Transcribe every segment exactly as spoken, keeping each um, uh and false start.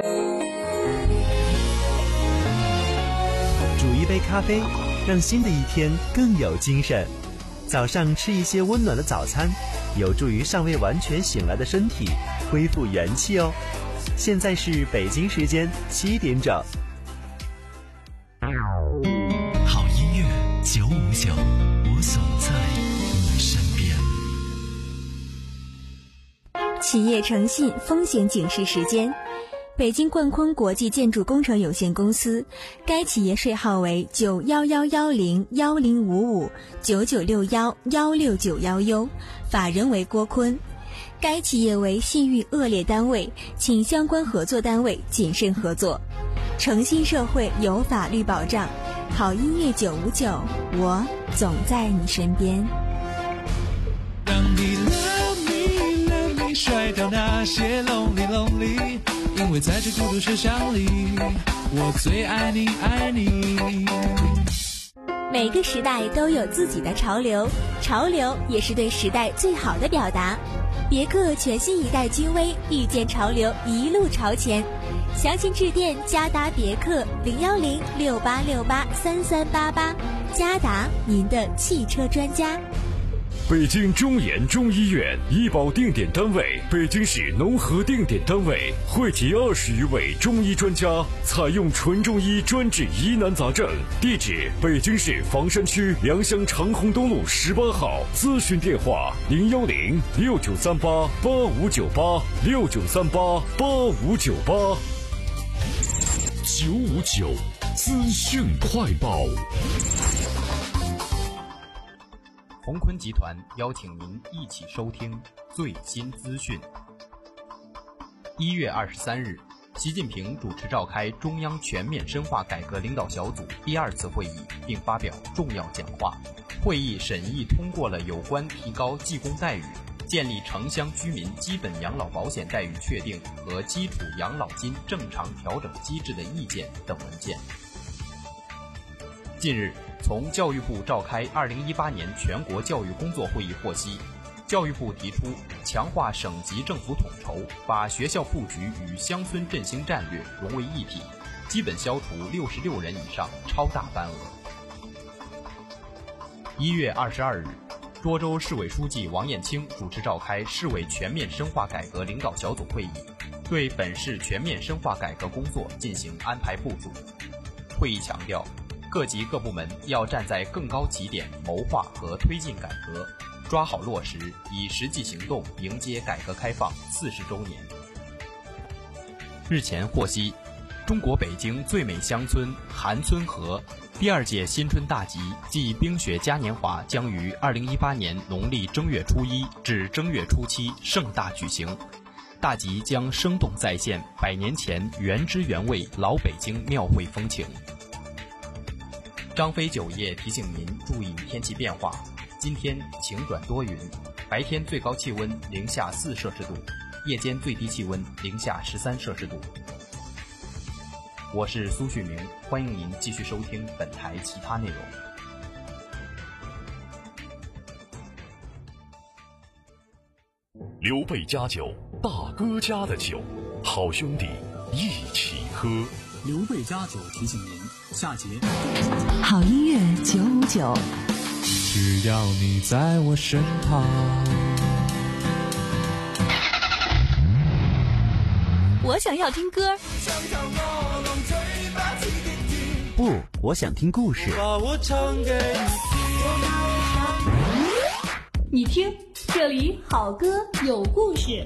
煮一杯咖啡，让新的一天更有精神。早上吃一些温暖的早餐，有助于尚未完全醒来的身体恢复元气哦。现在是北京时间七点整。 好音乐九五九，我总在你身边。 企业诚信风险警示时间。北京冠坤国际建筑工程有限公司，该企业税号为九幺幺幺零幺零五五九九六幺幺六九幺 U， 法人为郭坤。该企业为信誉恶劣单位，请相关合作单位谨慎合作。诚信社会有法律保障，好音乐九五九，我总在你身边。 让你 love me love me 甩掉那些 lonely lonely，因为在这孤独设想里，我最爱你爱你。 每个时代都有自己的潮流，潮流也是对时代最好的表达。别克全新一代君威，遇见潮流，一路朝前。详情致电嘉达别克零幺零六八六八三三八八，嘉达您的汽车专家。 北京中研中医院医保定点单位，北京市农合定点单位，汇集二十余位中医专家，采用纯中医专治疑难杂症。地址：北京市房山区良乡长虹东路十八号。咨询电话：零幺零六九三八八五九八六九三八八五九八。 九五九资讯快报。 鸿坤集团邀请您一起收听最新资讯。一月二十三日，习近平主持召开中央全面深化改革领导小组第二次会议，并发表重要讲话。会议审议通过了有关提高技工待遇、建立城乡居民基本养老保险待遇确定和基础养老金正常调整机制的意见等文件。近日，从教育部召开二零一八年全国教育工作会议获悉，教育部提出强化省级政府统筹，把学校布局与乡村振兴战略融为一体，基本消除六十六人以上超大班额。一月二十二日，涿州市委书记王雁清主持召开市委全面深化改革领导小组会议，对本市全面深化改革工作进行安排部署。会议强调，各级各部门要站在更高起点谋划和推进改革，抓好落实，以实际行动迎接改革开放四十周年。日前获悉，中国北京最美乡村韩村河第二届新春大集暨冰雪嘉年华将于二零一八年农历正月初一至正月初七盛大举行。大集将生动再现百年前原汁原味老北京庙会风情。张飞酒业提醒您注意天气变化，今天晴转多云，白天最高气温零下四摄氏度，夜间最低气温零下十三摄氏度。我是苏旭明，欢迎您继续收听本台其他内容。 刘备家酒，大哥家的酒，好兄弟一起喝。 刘备家酒提醒您，下节好音乐九五九， 只要你在我身旁。 我想要听歌， 不，我想听故事。 把我唱给你听，你听，这里好歌有故事。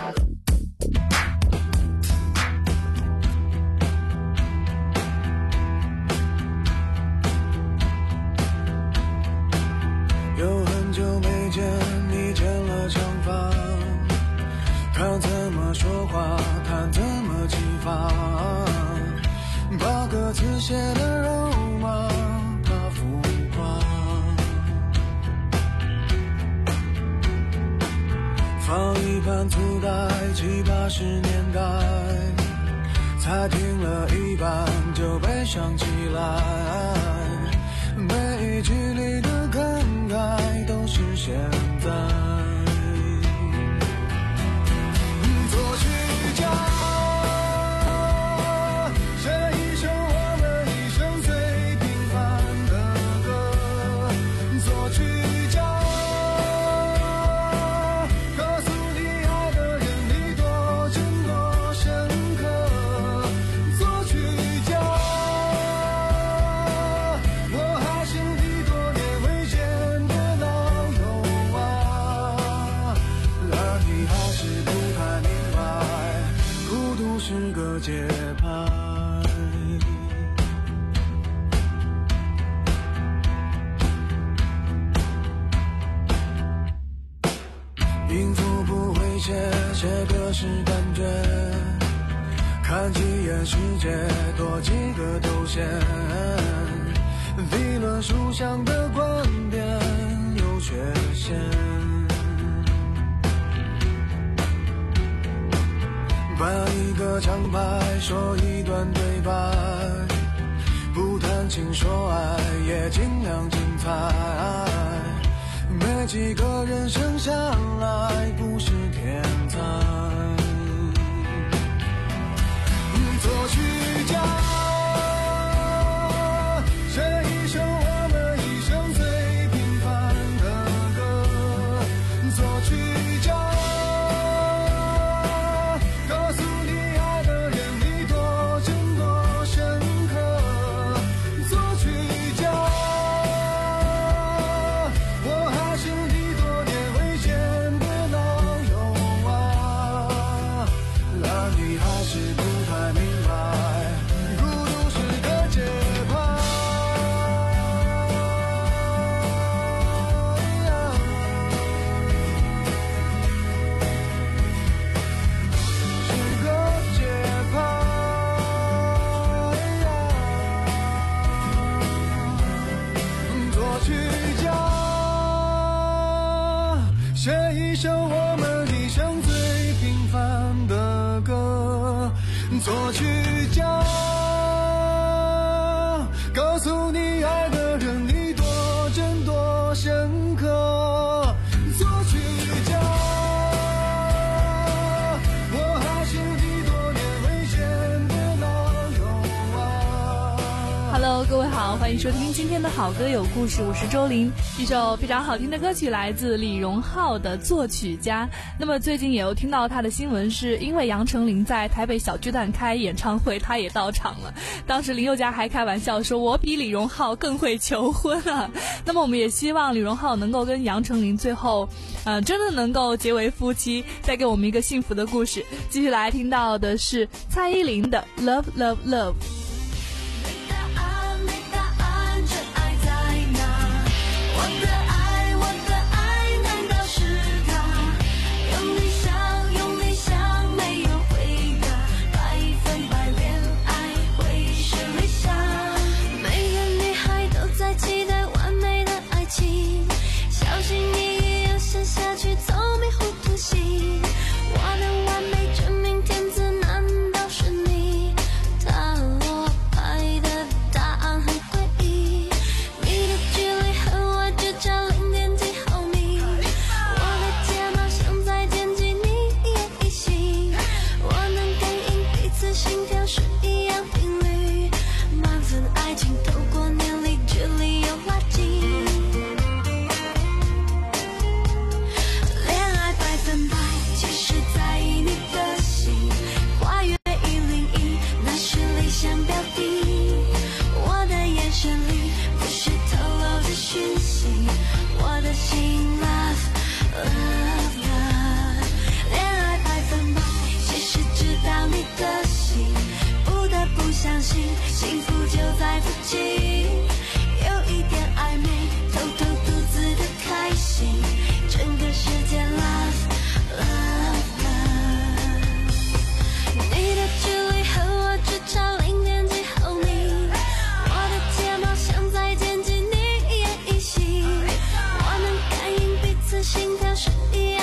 有很久没见你剪了长发，他怎么说话，他怎么激发，把歌词写的肉麻，他浮夸，放一盘粗带，七八十年代，才听了一半就悲伤起来，每一句里的感慨都是现在。作曲家个节拍。音符不会写，写歌是感觉，看几眼世界，多几个头衔，理论书上的观点有缺陷，搬一个长牌，说一段对白，不谈情说爱，也尽量精彩，没几个人生下来不是天才。作曲家写一首我们一生最平凡的歌，作曲家告诉你爱的人你多真多深刻，作曲家我还是你多年未见的老友啊，那你还是不太明白孤独是个节拍，是个节拍。作曲家写一首我们一生最平凡的歌，作曲家告诉你爱的人你多真多深刻，作曲家我还是你多年未见的老友啊。 Hello， 各位好，欢迎收听今天的好歌有故事，我是周玲。一首非常好听的歌曲来自李荣浩的《作曲家》。那么最近也有听到他的新闻，是因为杨丞琳在台北小巨蛋开演唱会，他也到场了。当时林宥嘉还开玩笑说：“我比李荣浩更会求婚啊！”那么我们也希望李荣浩能够跟杨丞琳最后，呃，真的能够结为夫妻，带给我们一个幸福的故事。继续来听到的是蔡依林的《Love Love Love》。 幸福就在附近，有一点暧昧，偷偷独自的开心，整个世界 love love love。你的距离和我只差零点几毫米，我的睫毛想再接近你也一起，我能感应彼此心跳是一样。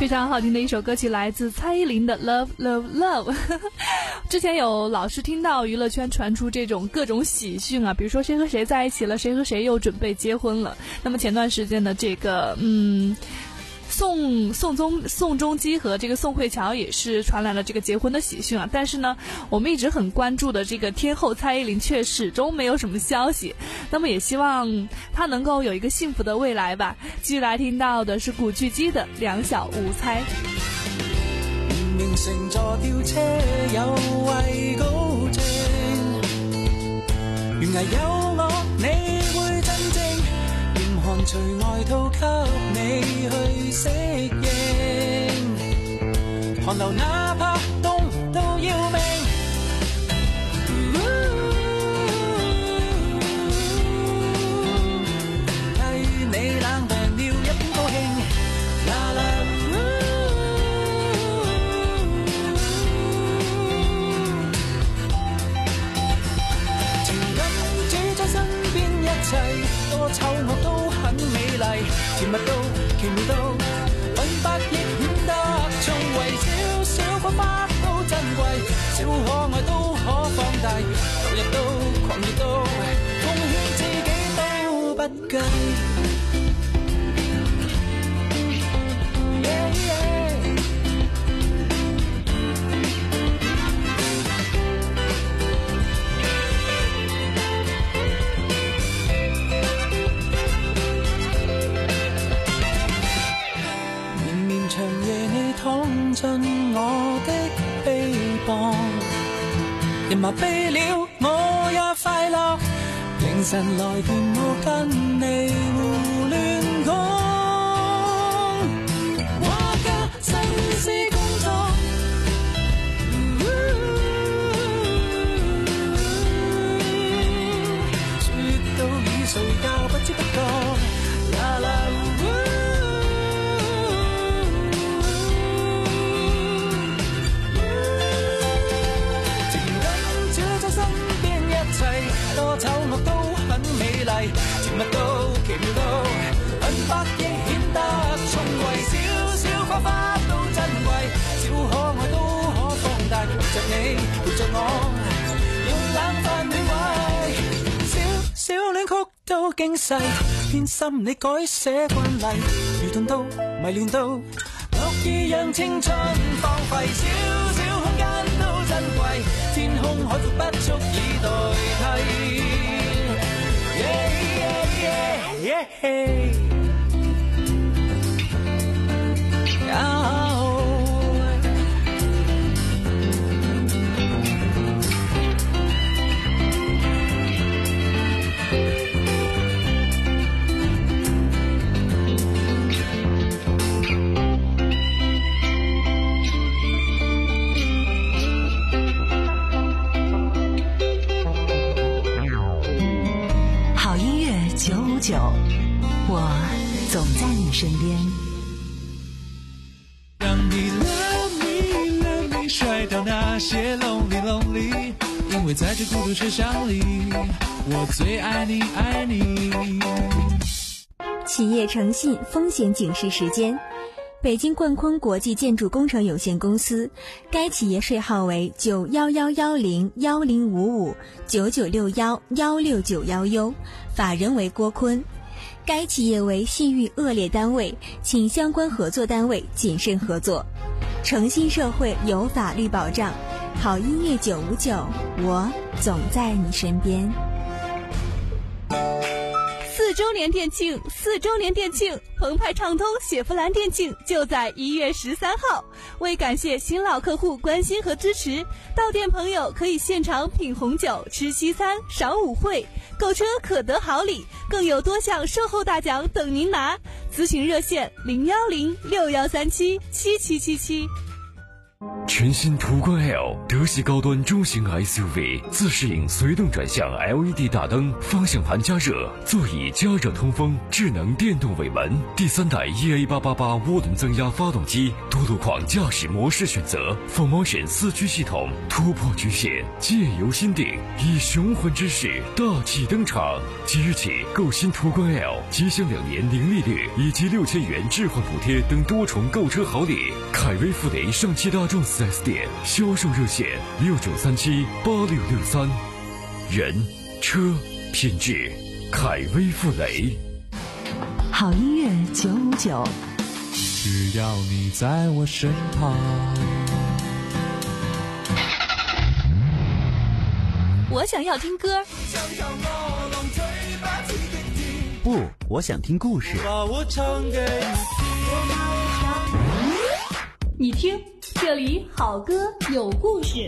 非常好听的一首歌曲，来自蔡依林的 Love Love Love 之前有老是听到娱乐圈传出这种各种喜讯啊，比如说谁和谁在一起了，谁和谁又准备结婚了。那么前段时间的这个嗯宋宋宗宋仲基和这个宋慧乔也是传来了这个结婚的喜讯啊，但是呢，我们一直很关注的这个天后蔡依林却始终没有什么消息。那么也希望她能够有一个幸福的未来吧。继续来听到的是古巨基的《两小无猜》。 明乘坐吊車有位高正，懸崖有我你會真正嚴寒除外套給你去適應，寒流哪怕凍到要命，替你冷病了一般高興，啦啦多醜惡都很美麗，甜蜜到奇妙到品百億顯得聰慧，小小火花都珍貴，小可愛都可放大，投入到狂熱到奉獻自己都不計。Yeah, yeah.盡我的臂膀，人麻痹了我也快樂，凌晨來電我跟你胡亂講，話家新思工作，説到已睡覺不知不覺，啦啦多醜惡都很美麗，甜蜜到奇妙到品百億顯得聰慧，小小花花都珍貴，小可愛都可放大，陪着你陪着我，用冷飯暖胃，小小戀曲都驚世，偏心你改寫慣例，愚鈍到迷亂到，樂意讓青春荒廢，小小空間都珍貴，天空海闊不足以代替。Yeah, yeah, yeah, yeah. Oh. 九五九，我总在你身边。 让你 love me love me 甩掉那些 lonely lonely， 因为在这孤独车厢里，我最爱你爱你。 企业诚信风险警示时间。北京冠坤国际建筑工程有限公司，该企业税号为九幺幺幺零幺零五五九九六幺幺六九幺 U， 法人为郭坤。该企业为信誉恶劣单位，请相关合作单位谨慎合作。诚信社会有法律保障，好音乐九五九，我总在你身边。 四周年店庆，四周年店庆，澎湃畅通雪佛兰店庆就在一月十三号。为感谢新老客户关心和支持，到店朋友可以现场品红酒、吃西餐、赏舞会，购车可得好礼，更有多项售后大奖等您拿。咨询热线零幺零六幺三七七七七七。 全新途观 L 德系高端中型 S U V， 自适应随动转向 L E D 大灯，方向盘加热，座椅加热通风，智能电动尾门，第三代 E A 八八八涡轮增压发动机，多路况驾驶模式选择 ，Full Motion 四驱系统，突破局限，借由心定，以雄浑之势大气登场。即日起购新途观 L， 即享两年零利率以及六千元置换补贴等多重购车好礼。凯威富雷上汽大众四 S 店销售热线六九三七八六六三，人车品质，凯威富雷。 好音乐九五九， 只要你在我身旁。 我想要听歌， 不，我想听故事。 把我唱给你听，这里好歌有故事。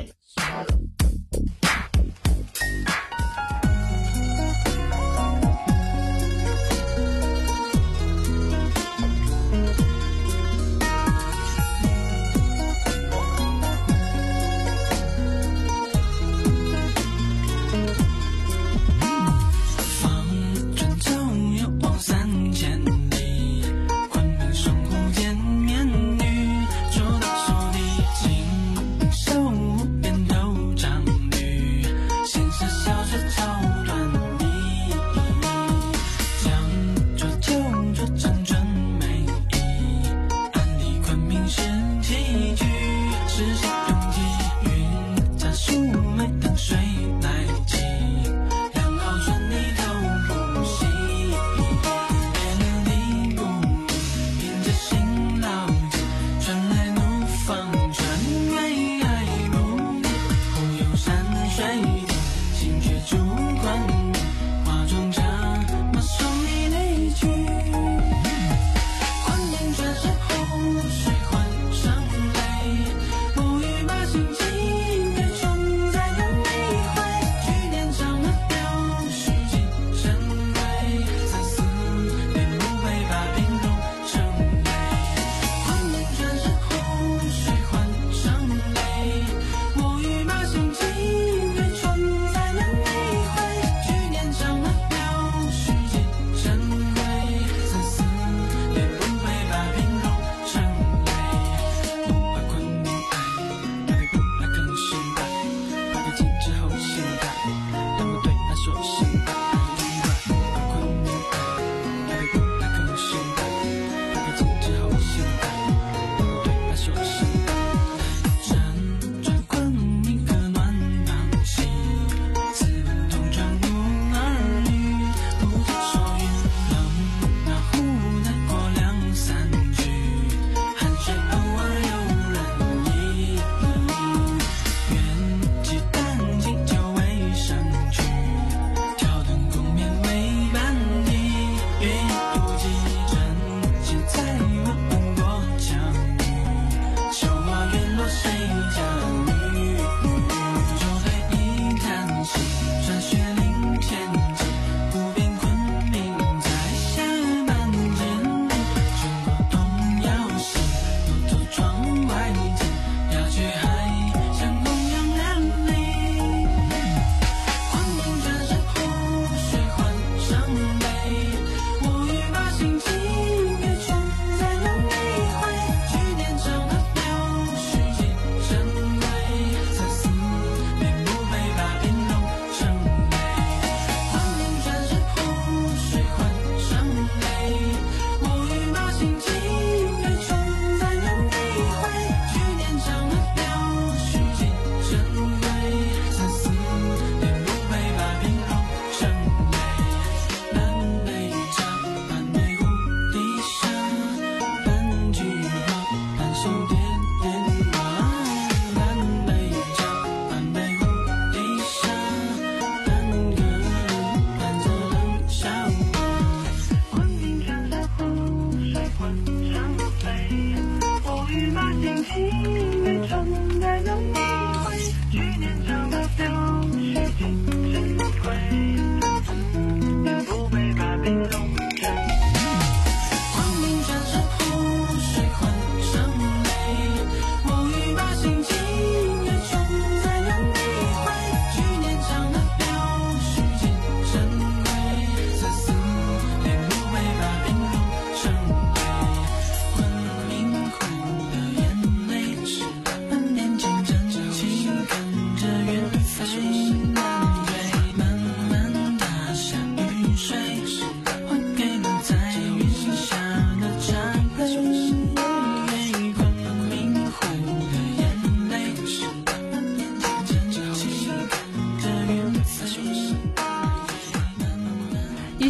光明转身，湖水换上泪，我欲把心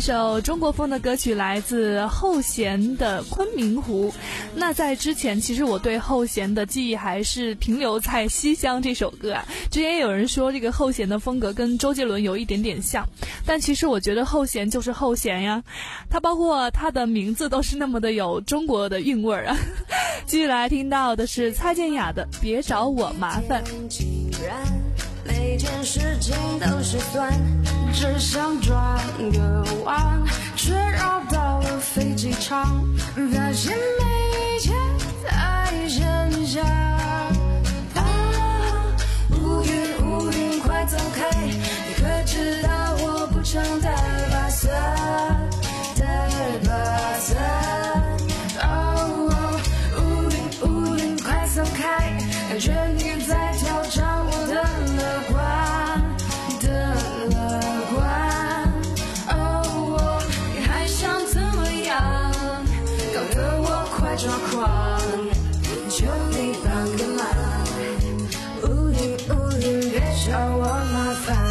首中国风的歌曲来自后弦的《昆明湖》。那在之前，其实我对后弦的记忆还是停留在《西厢》这首歌啊。之前有人说这个后弦的风格跟周杰伦有一点点像，但其实我觉得后弦就是后弦呀，它包括它的名字都是那么的有中国的韵味儿啊。继续来听到的是蔡健雅的《别找我麻烦》。 每件事情都是算，只想转个弯，却绕到了飞机场，发现每一切太真相。啊，乌云乌云快走开，你可知道我不常带把伞，带把伞。哦，乌云乌云快走开，感觉你在挑战我的乐观的乐观。哦，你还想怎么样？搞得我快抓狂，求你帮个忙，乌云乌云别找我麻烦。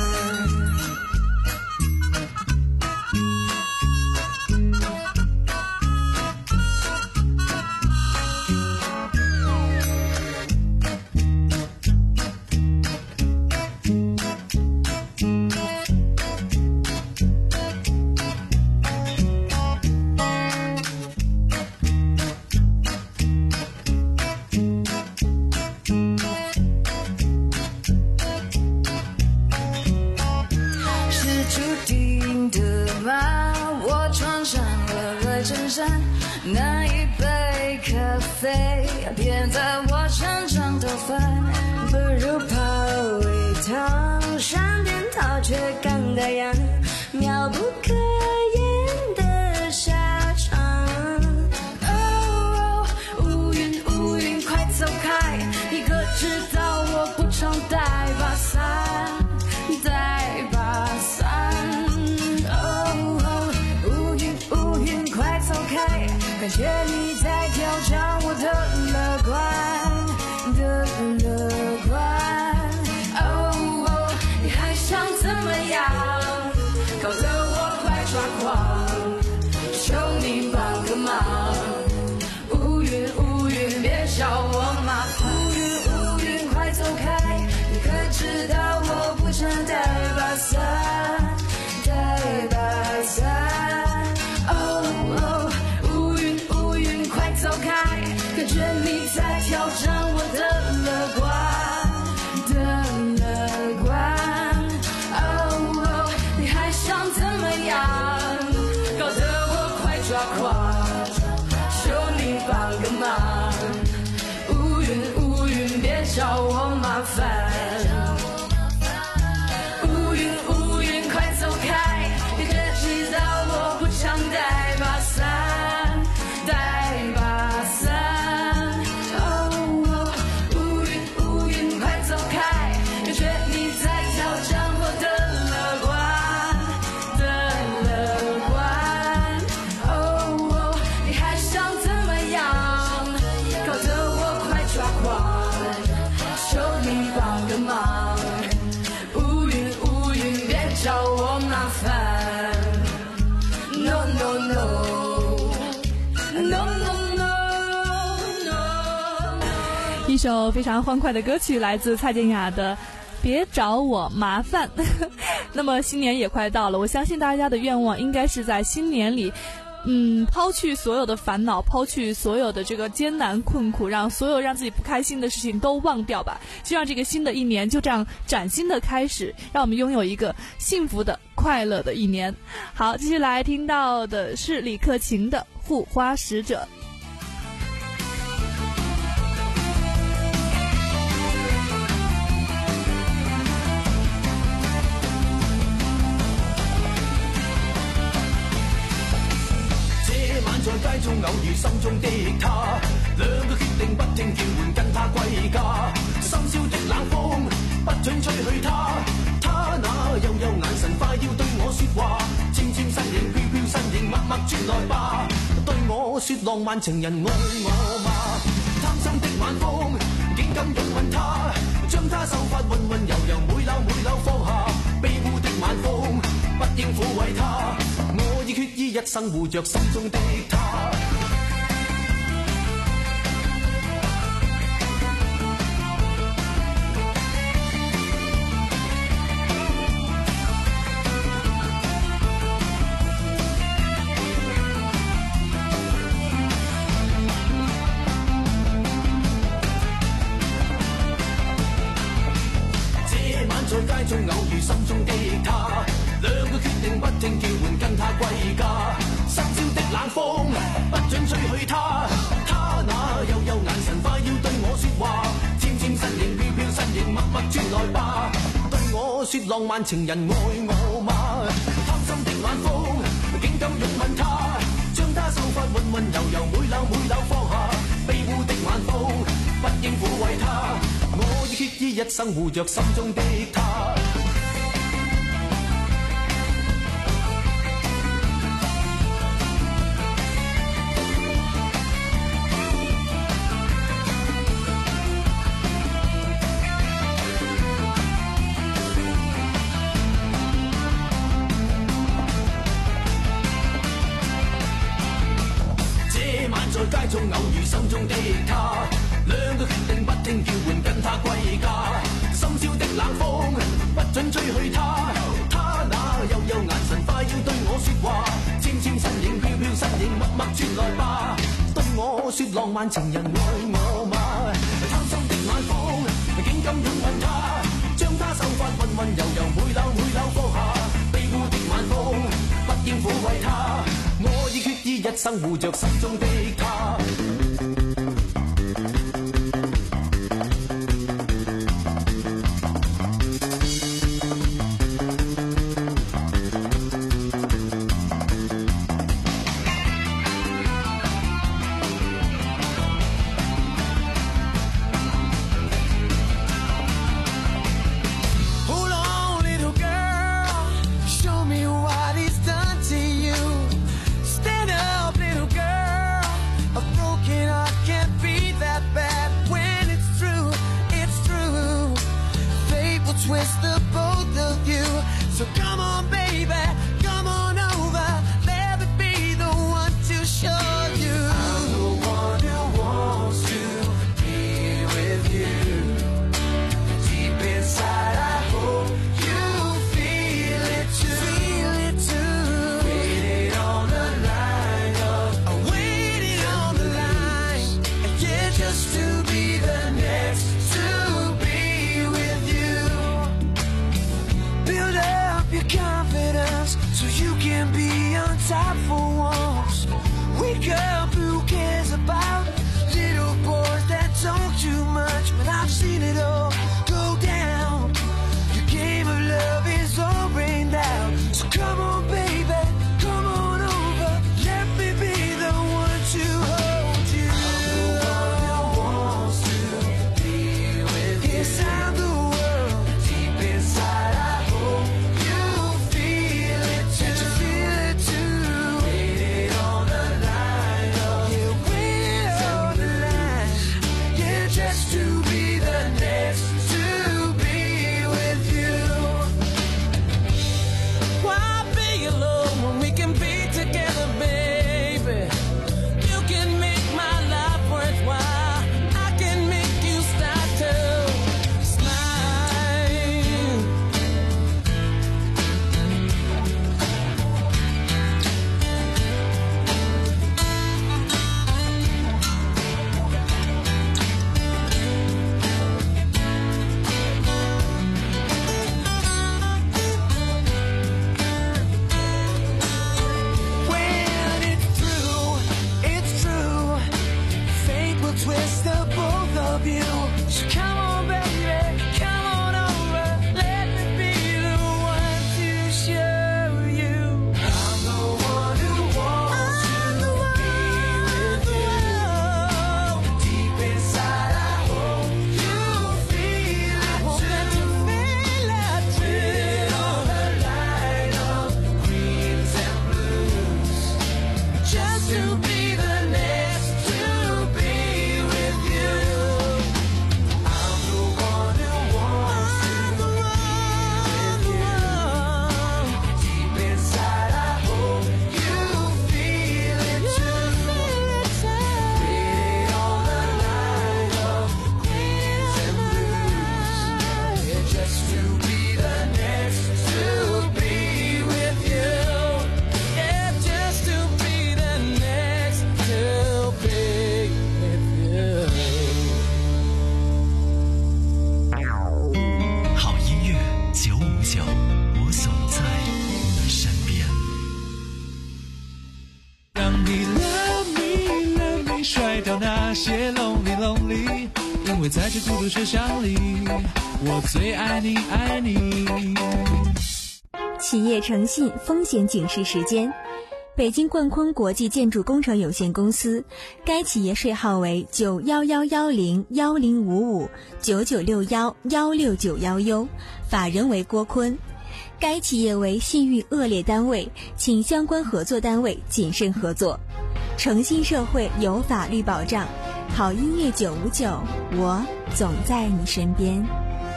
那一杯咖啡偏在我身上头翻，不如泡一汤，闪电逃却更大样，妙不可言的下场。哦，乌云乌云快走开，你可知道我不常带把伞，带把伞。哦，乌云乌云快走开，感觉你在挑战我的乐观的乐观。哦，你还想怎么样？搞得我快抓狂，求你帮个忙。乌云乌云别找我麻烦，乌云乌云快走开，你可知道我不常带把伞，带把伞。哦，走开，感觉你在挑战我的乐观的乐观。哦，你还想怎么样？搞得我快抓狂，求你帮个忙。乌云乌云别找我麻烦，乌云乌云快走开，你可知道我不常带把伞，带把伞。哦，乌云乌云快走开，感觉你在挑战我的乐观的乐观。哦，你还想怎么样？搞得我快抓狂，求你帮个忙。乌云乌云别找我麻烦。No no no no no no。 一首非常欢快的歌曲来自蔡健雅的别找我麻烦。那么新年也快到了，我相信大家的愿望应该是在新年里嗯，抛去所有的烦恼，抛去所有的这个艰难困苦，让所有让自己不开心的事情都忘掉吧。希望这个新的一年就这样崭新的开始，让我们拥有一个幸福的快乐的一年。好，继续来听到的是李克勤的《护花使者》。 在街中偶遇心中的他，兩個決定不聽叫喚跟他歸家。深宵的冷風不准吹去他，他那幽幽眼神快要對我說話，纖纖身影飄飄身影默默轉來吧，對我說浪漫情人愛我嗎？貪心的晚風竟敢擁吻他，將他秀髮溫溫柔柔每縷每縷放下，卑污的晚風不應撫慰他，我已一生護着心中的他。在街中偶遇心中的他，兩個決定不聽叫喚跟他歸家。深宵的冷風不准吹去他，他那幽幽眼神快要對我說話，纖纖身形飄飄身形默默轉來吧，對我說浪漫情人愛我嗎？貪心的晚風竟敢擁吻他，將他秀髮溫溫柔柔每縷每縷放下，庇護的晚風不應撫慰他，我已決意一生護着心中的他。這晚在街中偶遇心中的他，兩個決定不聽叫喚跟他歸家。深宵的冷風不准吹去他，他那幽幽眼神快要對我說話，纖纖身影飄飄身影默默轉來吧，對我說浪漫情人愛我嗎？貪心的晚風竟敢擁吻他，將他秀髮溫溫柔柔每縷每縷放下，庇護的晚風不應撫慰他，我已決意一生護着心中的他。 Twist the both of you, so come on baby, come on over, let me be the one to show you. I'm the one who wants to be with you. Deep inside I hope you feel it too. Feel it too. Waiting on the line, oh, waiting on the line, yeah, just to be the next to be with you. Build up your confidence so you can be on top for once. Wake up, who cares about little boys that talk too much? But I've seen it all go down. Your game of love is all rained out. So come on baby, come on over, let me be the one to hold you. I'm the one who wants to be with you. Yes, I'm the world deep inside I hope you feel it too. You feel it too. Waiting on the line, oh, yeah, waiting on the line, yeah, just to be the next to be with you. Why be alone when we can be together, baby? You can make my life worthwhile. I can make you start to smile. When it's true, it's true. Fate will twist the both of you. So come on, baby, come on over. Let me be the one to show you. I'm the one who wants to be with you. Deep inside, I hope you feel it too. Feel it too. On the line of greens and blues, just to be the next to be with you. I'm 为在这孤独车厢里，我最爱你爱你。 企业诚信风险警示时间。北京冠坤国际建筑工程有限公司，该企业税号为九幺幺幺零幺零五五九九六幺幺六九幺 U， 法人为郭坤。该企业为信誉恶劣单位，请相关合作单位谨慎合作。诚信社会有法律保障，好音乐九五九，我总在你身边。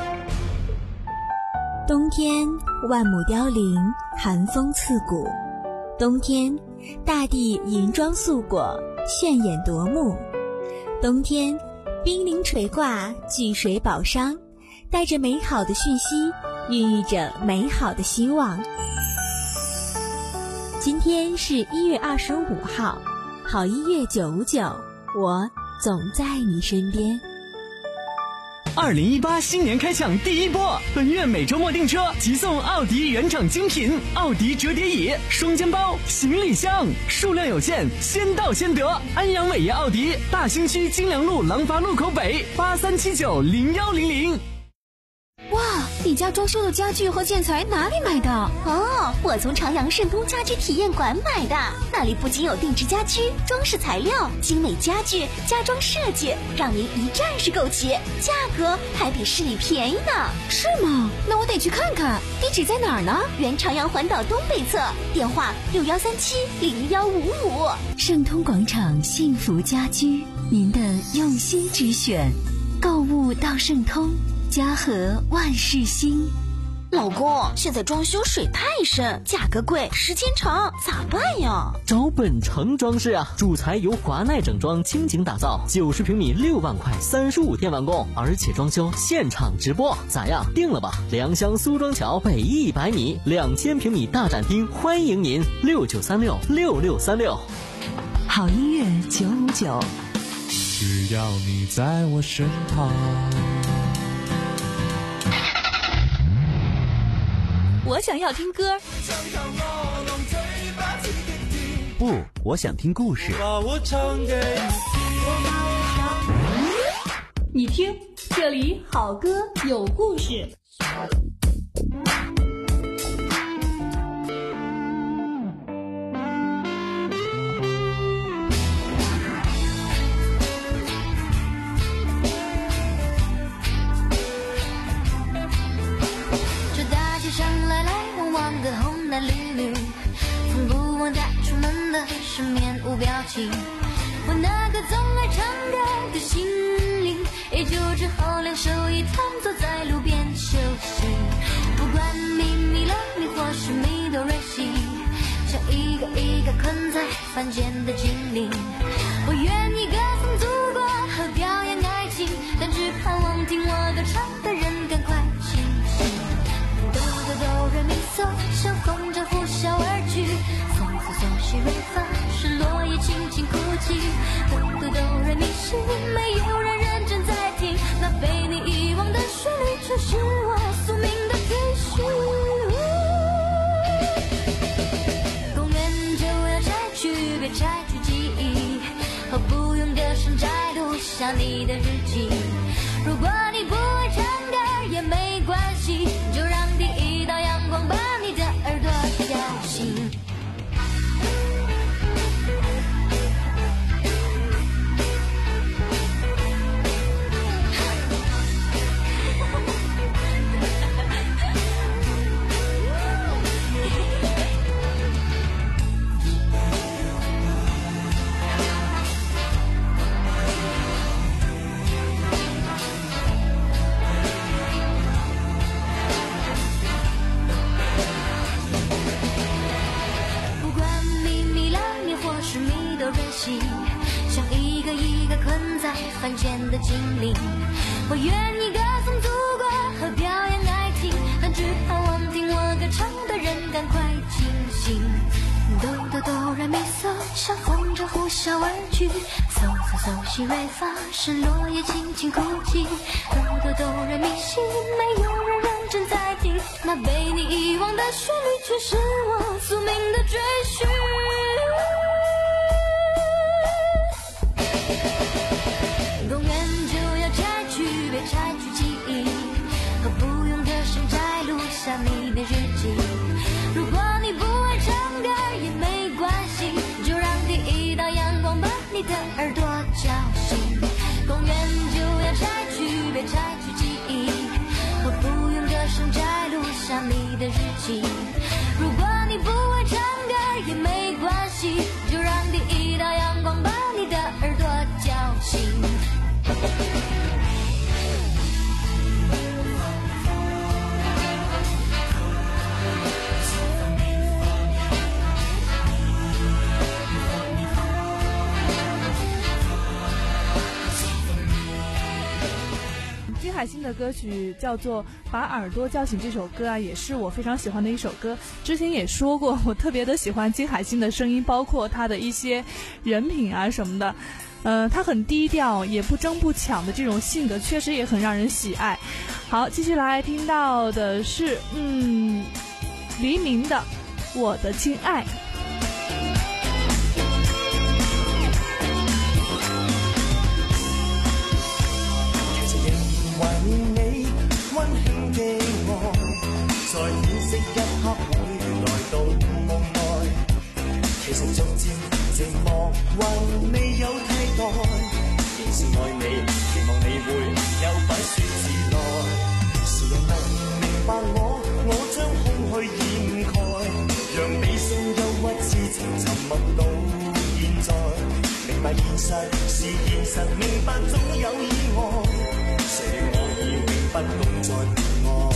冬天万亩凋零，寒风刺骨。冬天，大地银装素裹，炫眼夺目。冬天，冰凌垂挂，聚水宝商，带着美好的讯息，孕育着美好的希望。今天是一月二十五号，好音乐九五九，我总在你身边。 二零一八新年开抢第一波，本月每周末订车即送奥迪原厂精品奥迪折叠椅、双肩包、行李箱，数量有限，先到先得。安阳伟业奥迪大兴区金良路廊坊路口北八三七九零幺零零。 哇，你家装修的家具和建材哪里买的？ 哦，我从长阳盛都家居体验馆买的，那里不仅有定制家居、装饰材料、精美家具、家装设计，让您一站式购齐，价格还比市里便宜呢。 是吗？那我得去看看。地址在哪儿呢？ 原长阳环岛东北侧，电话六幺三七零幺五五。 盛通广场幸福家居，您的用心之选，购物到盛通。家和万事兴。 老公，现在装修水太深，价格贵，时间长，咋办呀？ 找本城装饰啊，主材由华奈整装倾情打造，九十平米六万块，三十五天完工，而且装修现场直播，咋样？定了吧？良乡苏庄桥北一百米，两千平米大展厅，欢迎您，六九三六六六三六。 好音乐九五九， 只要你在我身旁。 我想要听歌， 不，我想听故事。 你听，这里好歌有故事。 从不忘带出门的是面无表情，我那个总爱唱歌的心灵，也就只好两手一摊坐在路边休息。不管咪咪了你或是咪哆瑞西，像一个一个困在凡间的精灵，我愿意歌颂祖国和表演爱情，但只盼望听我歌唱的人赶快清醒。哆哆哆瑞咪嗦，像风筝呼啸而去，嗦嗦嗦西瑞发，是落叶轻轻哭泣。哆哆哆瑞咪西，没有人认真在听，那被你遗忘的旋律，却是我宿命的追寻。公园就要拆去，别拆去记忆，和不用歌声摘录下你的日记。如果你不会唱歌也没关系，就让第一道阳光把你的耳朵叫醒。像一个一个困在凡间的精灵，我愿意歌颂祖国和表演爱情，但只盼望听我歌唱的人赶快清醒。哆哆哆来咪嗦，像风筝呼啸而去，嗦嗦嗦西瑞发，是落叶轻轻哭泣。哆哆哆来咪西，没有人认真在听，那被你遗忘的旋律，却是我宿命的追寻。公园就要拆去， 的日记。如果你不会唱歌也没关系，就让第一道阳光把你的耳朵叫醒。公园就要拆去，别拆去记忆，和不用歌声摘录下你的日记。如果你不会唱歌也没关系，就让第一道阳光把你的耳朵叫醒。 金海心的歌曲叫做《把耳朵叫醒》，这首歌啊也是我非常喜欢的一首歌。之前也说过，我特别的喜欢金海心的声音，包括她的一些人品啊什么的。呃，她很低调，也不争不抢的这种性格，确实也很让人喜爱。好，继续来听到的是，嗯，黎明的《我的亲爱》。 懷念你溫馨的愛，在惋惜一刻會來到夢內。其實逐漸寂寞還未有替代，仍是愛你，期望你會有不說自來。誰人能明白我？我將空虛掩蓋，讓悲傷憂鬱之情沉默到現在。明白現實是現實，明白總有意外。誰我已永不共再陪我，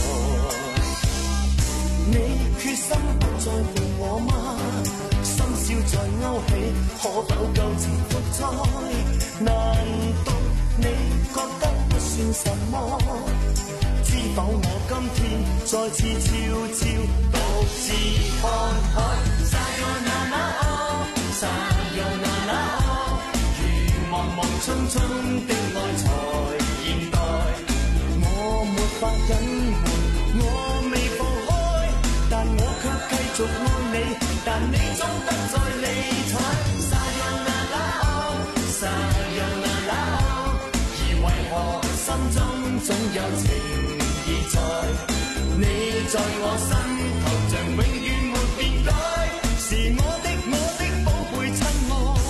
你決心不再陪我嗎？深宵再勾起，可否舊情復再？難道你覺得不算什麼？知否我今天再次悄悄獨自看海。Sayonara Sayonara 如茫茫匆匆的愛才現代，我沒法隱瞞，我未放開，但我卻繼續愛你，但你總不再理睬。Sayonara Sayonara 而為何心中總有情意在？你在我心頭像永遠沒變改，是我的我的寶貝親愛。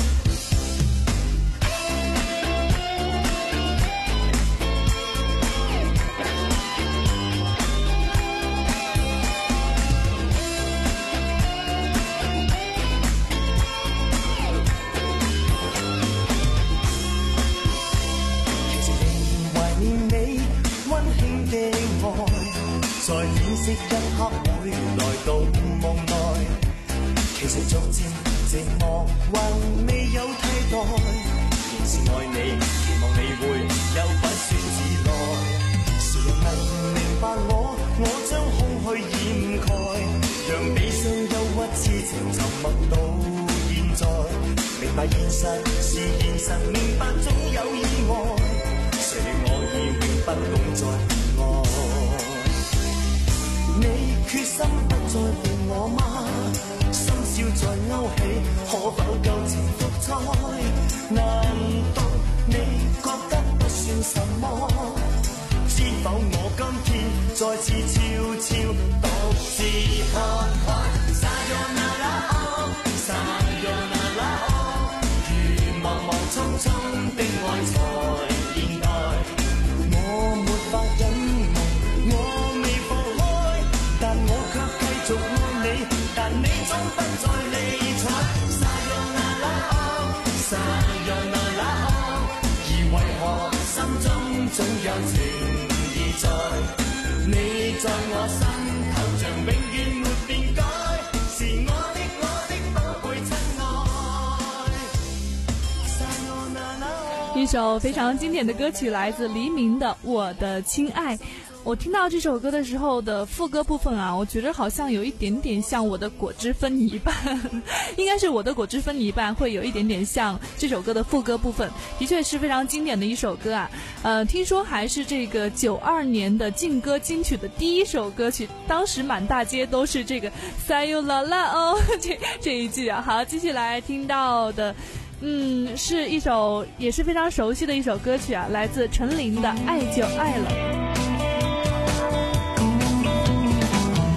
在惋惜一刻會來到夢內，其實逐漸寂寞還未有替代，仍是愛你，期望你會有不說自來。誰人能明白我？我將空虛掩蓋，讓悲傷憂鬱之情沉默到現在。明白現實是現實，明白總有意外，誰我已永不共再陪愛。你決心不再陪我嗎？深宵再勾起，可否舊情復再？難道你覺得不算什麼？知否我今天再次悄悄獨自看海。Sayonara Sayonara 如茫茫匆匆的愛才現代，我沒法隱瞞，我未放開，但我卻繼續愛你，但你總不再理睬。Sayonara Sayonara 而為何心中總有情意在？你在我心頭像永遠沒變改，是我的我的寶貝親愛。 一首非常經典的歌曲，來自黎明的《我的親愛》。我聽到這首歌的時候的副歌部分啊，我覺得好像有一點點像我的果汁分你一半，應該是我的果汁分你一半，會有一點點像這首歌的副歌部分，的確是非常經典的一首歌啊。呃，聽說還是這個九二年的勁歌金曲的第一首歌曲，當時滿大街都是這個 Sayonara 哦，這這一句啊。好，繼續來聽到的。嗯，是一首也是非常熟悉的一首歌曲啊，來自陳琳的《愛就愛了》。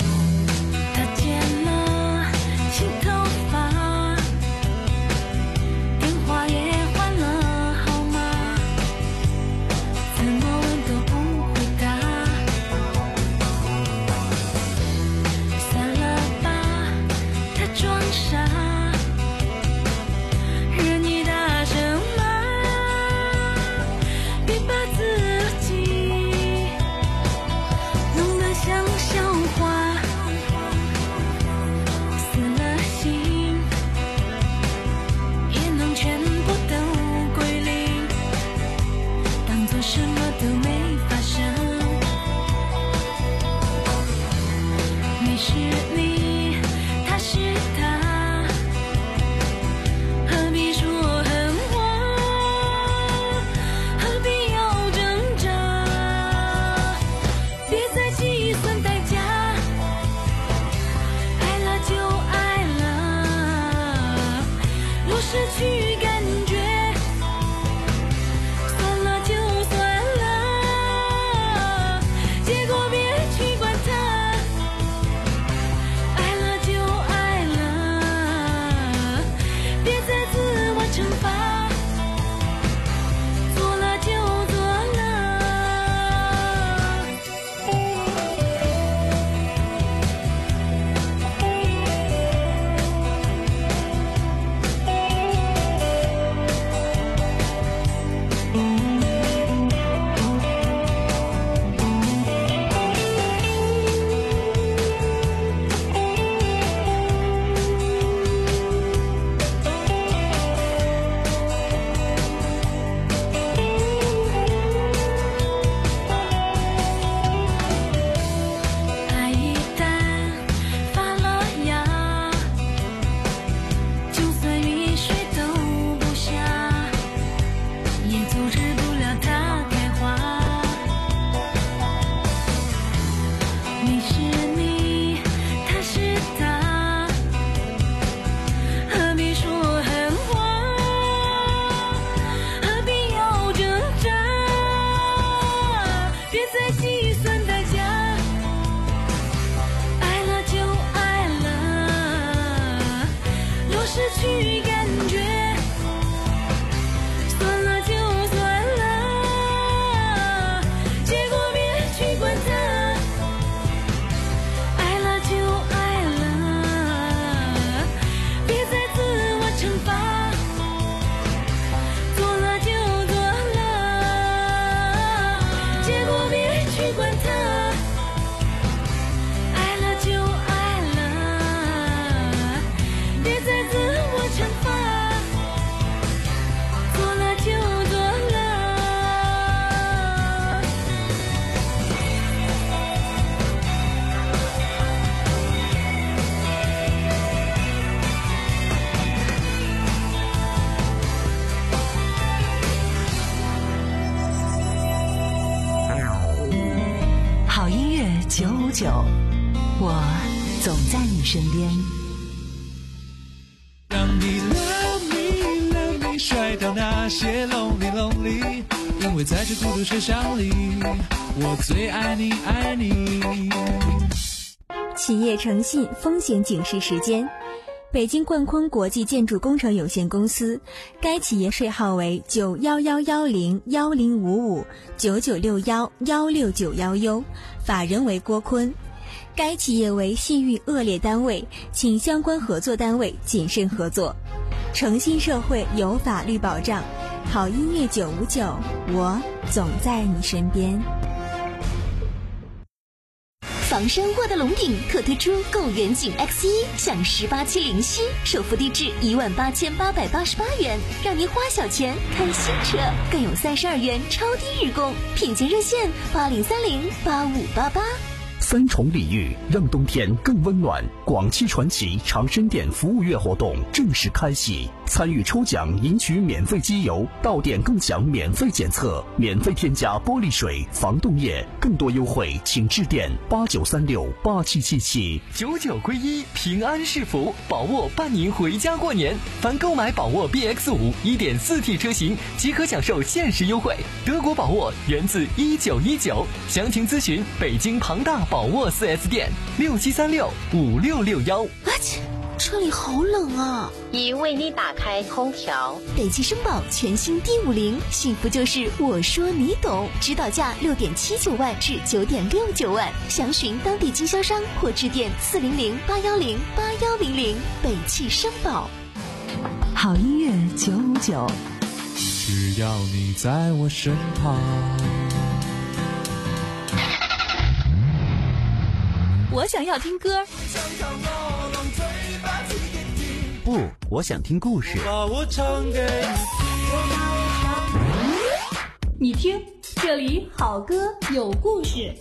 九五九，我总在你身边。 让你 love me love me 甩掉那些 lonely lonely， 因为在这孤独车厢里，我最爱你爱你。 企业诚信风险警示时间。北京冠坤国际建筑工程有限公司，该企业税号为九幺幺幺零幺零五五九九六幺幺六九幺 U， 法人为郭坤。该企业为信誉恶劣单位，请相关合作单位谨慎合作。诚信社会有法律保障，好音乐九五九，我总在你身边。 防山沃的龙顶特推出购远景 X 一 享十八期零息，首付低至一万八千八百八十八元，让您花小钱开新车，更有三十二元超低日供，品鉴热线八零三零八五八八。 三重礼遇，让冬天更温暖。广汽传祺长生店服务月活动正式开启，参与抽奖赢取免费机油，到店更享免费检测，免费添加玻璃水、防冻液，更多优惠请致电八九三六八七七七。 九九归一，平安是福，宝沃伴您回家过年。凡购买宝沃 B X 五 一点四 T 车型，即可享受限时优惠。德国宝沃源自一九一九，详情咨询北京庞大宝沃 四 S 店六七三六五六六幺。 啊切，车里好冷啊！ 已为你打开空调。 北汽绅宝全新 D 五零，幸福就是我说你懂，指导价六点七九万至九点六九万，详询当地经销商或致电四零零八幺零八幺零零。北汽绅宝。 好音乐九五九， 只要你在我身旁。 我想要听歌。 不，我想听故事。 把我唱给你听，这里好歌有故事。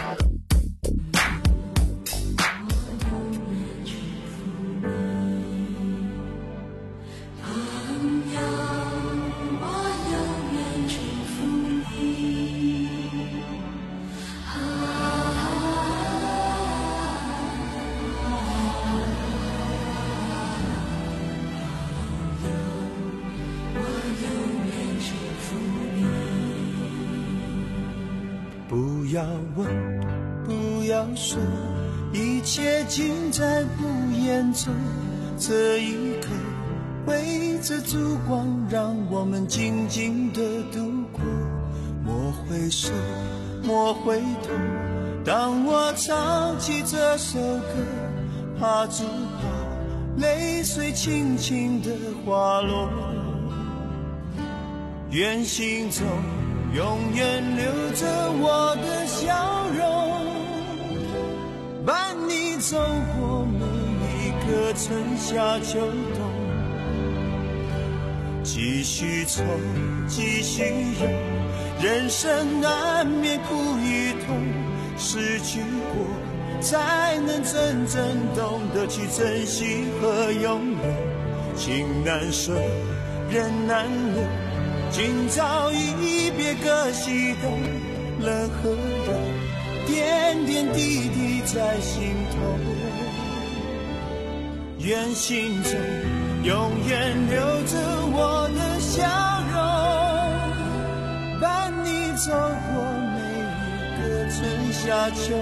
不要问，不要说，一切尽在不言中。这一刻，围着烛光，让我们静静地度过。莫回首，莫回头，当我唱起这首歌，怕只怕泪水轻轻地滑落。愿心中永远留着我的笑容，伴你走过每一个春夏秋冬。继续走，继续游，人生难免苦与痛，失去过才能真正懂得去珍惜和拥有。情难舍，人难留，今朝一别各西东，人和人点点滴滴在心头。愿心中永远留着我的笑容，伴你走过每一个春夏秋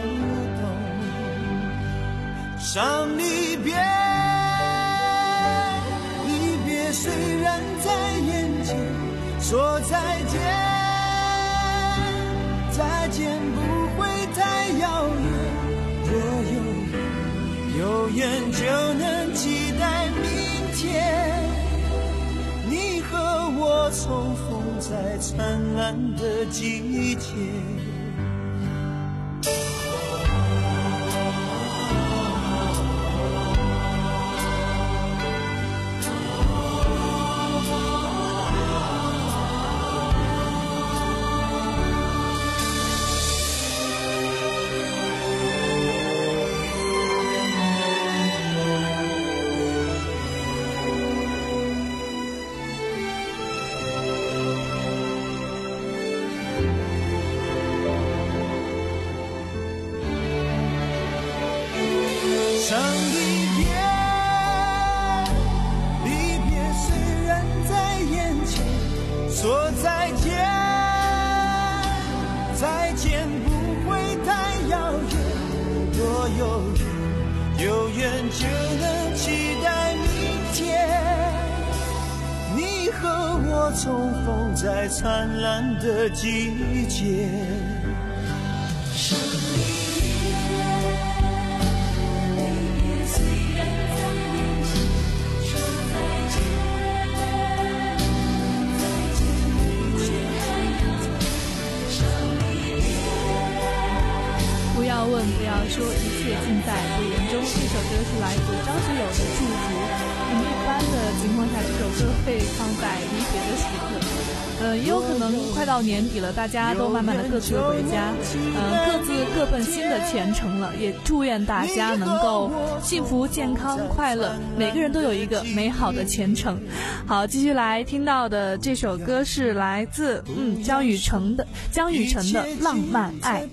冬。伤离别，离别虽然在眼前，说再见，再见不会太遥远。若有缘，有缘就能期待明天，你和我重逢在灿烂的季节。 再见不会太遥远，多遥远，有缘就能期待明天。你和我重逢在灿烂的季节。 不要问，不要说，一切尽在不言中。这首歌是来自张学友的《祝福》。我们一般的情况下，这首歌会放在离别的时刻。呃，也有可能快到年底了，大家都慢慢的各自回家，嗯、呃，各自各奔新的前程了。也祝愿大家能够幸福、健康、快乐，每个人都有一个美好的前程。好，继续来听到的这首歌是来自嗯江雨晨的江雨晨的《浪漫爱》。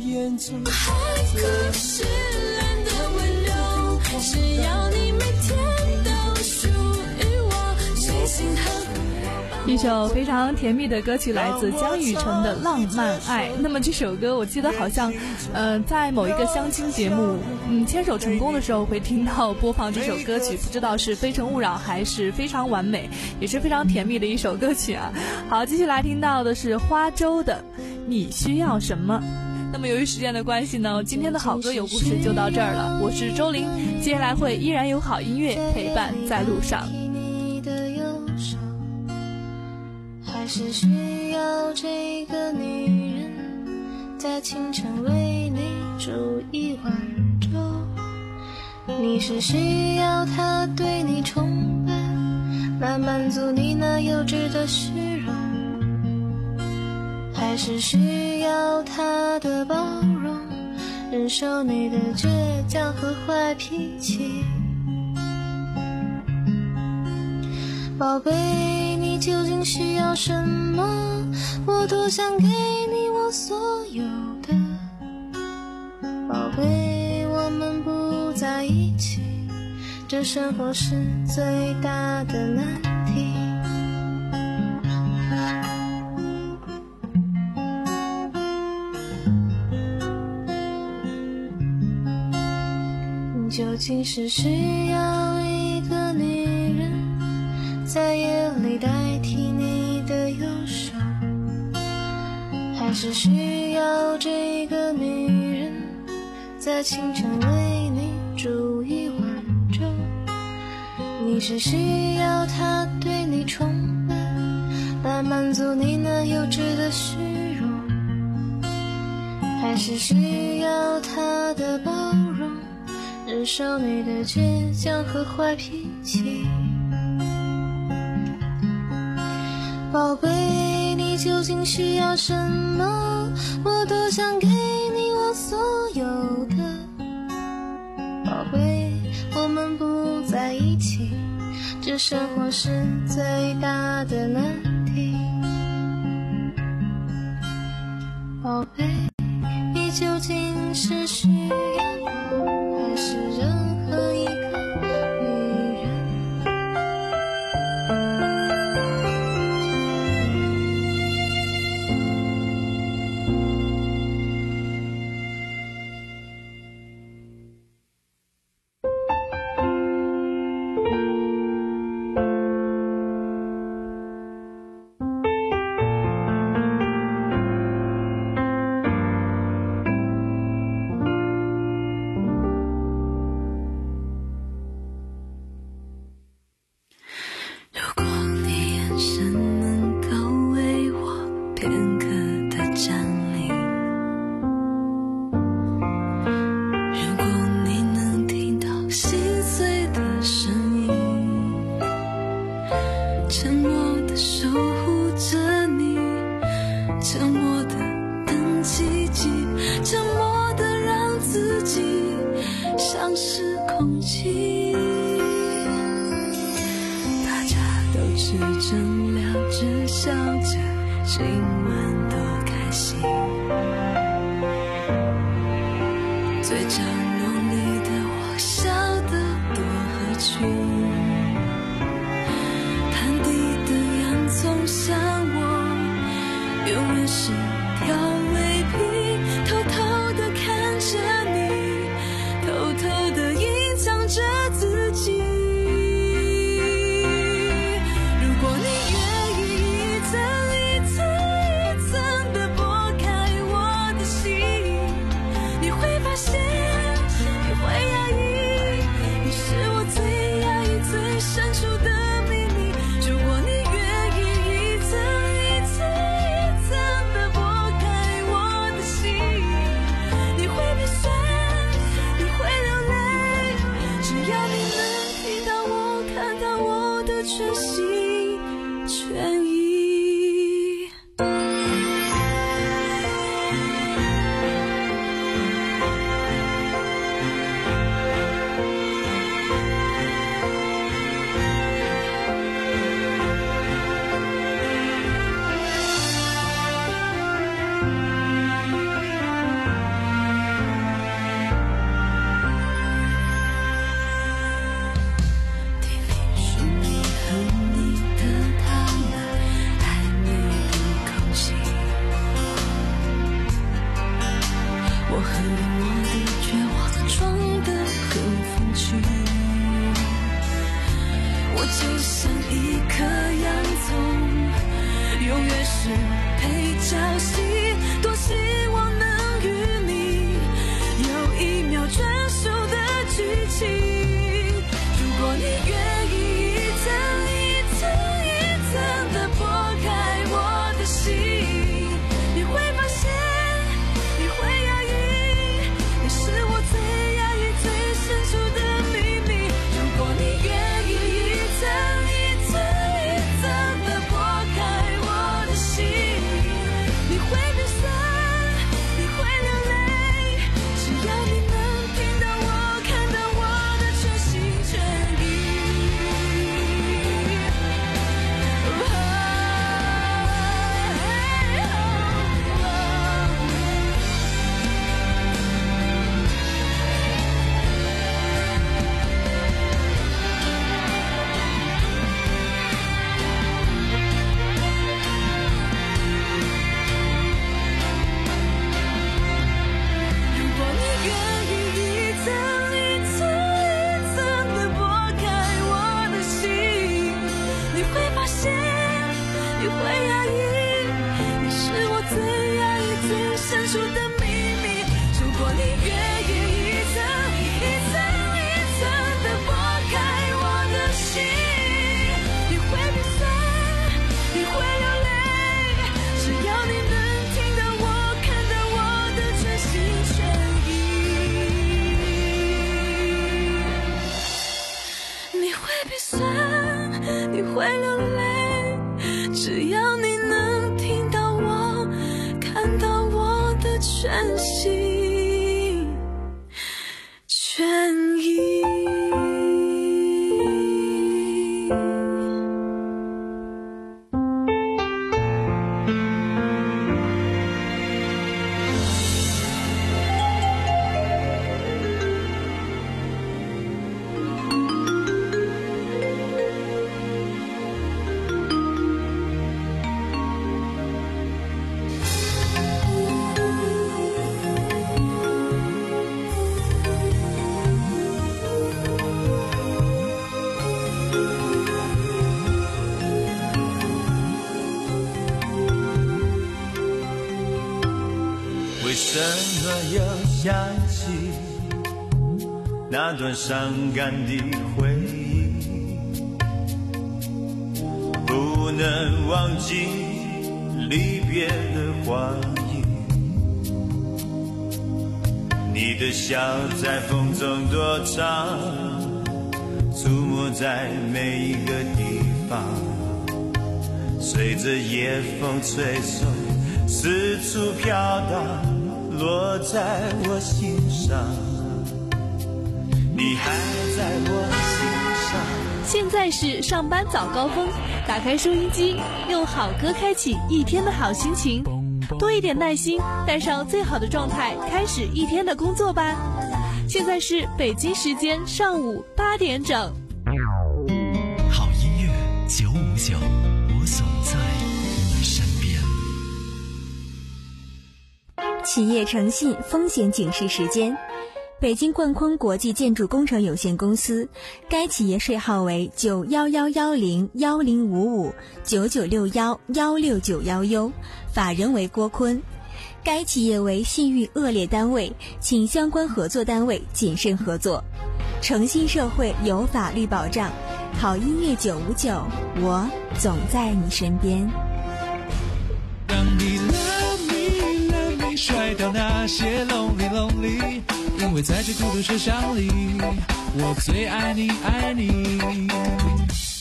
可是懒的温柔，是要你每天都属于我，细心和一首非常甜蜜的歌曲，来自江雨晨的《浪漫爱》。那么这首歌我记得好像呃在某一个相亲节目嗯牵手成功的时候会听到播放这首歌曲，不知道是非诚勿扰还是非常完美，也是非常甜蜜的一首歌曲啊。好，继续来听到的是花粥的你需要什么。那么由于时间的关系呢，今天的好歌有故事就到这儿了。我是周玲，接下来会依然有好音乐陪伴在路上。 你的右手，还是需要这个女人在清晨为你煮一碗粥？你是需要她对你崇拜，来满足你那幼稚的虚荣，还是需要他的包容，忍受你的倔强和坏脾气？宝贝，你究竟需要什么？我多想给你我所有的。宝贝，我们不在一起，这生活是最大的难题。究竟是需要一个女人在夜里代替你的右手，还是需要这个女人在清晨为你煮一碗粥？你是需要她对你崇拜，来满足你那幼稚的虚荣，还是需要她的包容，忍受你的倔强和坏脾气？宝贝，你究竟需要什么？我多想给你我所有的。宝贝，我们不在一起，这生活是最大的难题。宝贝，你究竟是需要我，还是任何一个女人？永远是调味品。 全心全意。 为什么又想起那段伤感的回忆？不能忘记离别的话语，你的笑在风中多长，触摸在每一个地方，随着夜风吹送，四处飘荡，落在我心上，你还在我心上。 现在是上班早高峰，打开收音机，用好歌开启一天的好心情，多一点耐心，带上最好的状态，开始一天的工作吧。现在是北京时间上午八点整。 好音乐九五九，我总在你身边。 企业诚信风险警示时间。北京冠坤国际建筑工程有限公司，该企业税号为九幺幺幺零幺零五五九九六幺幺六九幺 U， 法人为郭坤。该企业为信誉恶劣单位，请相关合作单位谨慎合作。诚信社会有法律保障，好音乐九五九，我总在你身边。 让你 love me love me 甩掉那些 lonely lonely， 因为在这孤独车厢里，我最爱你爱你。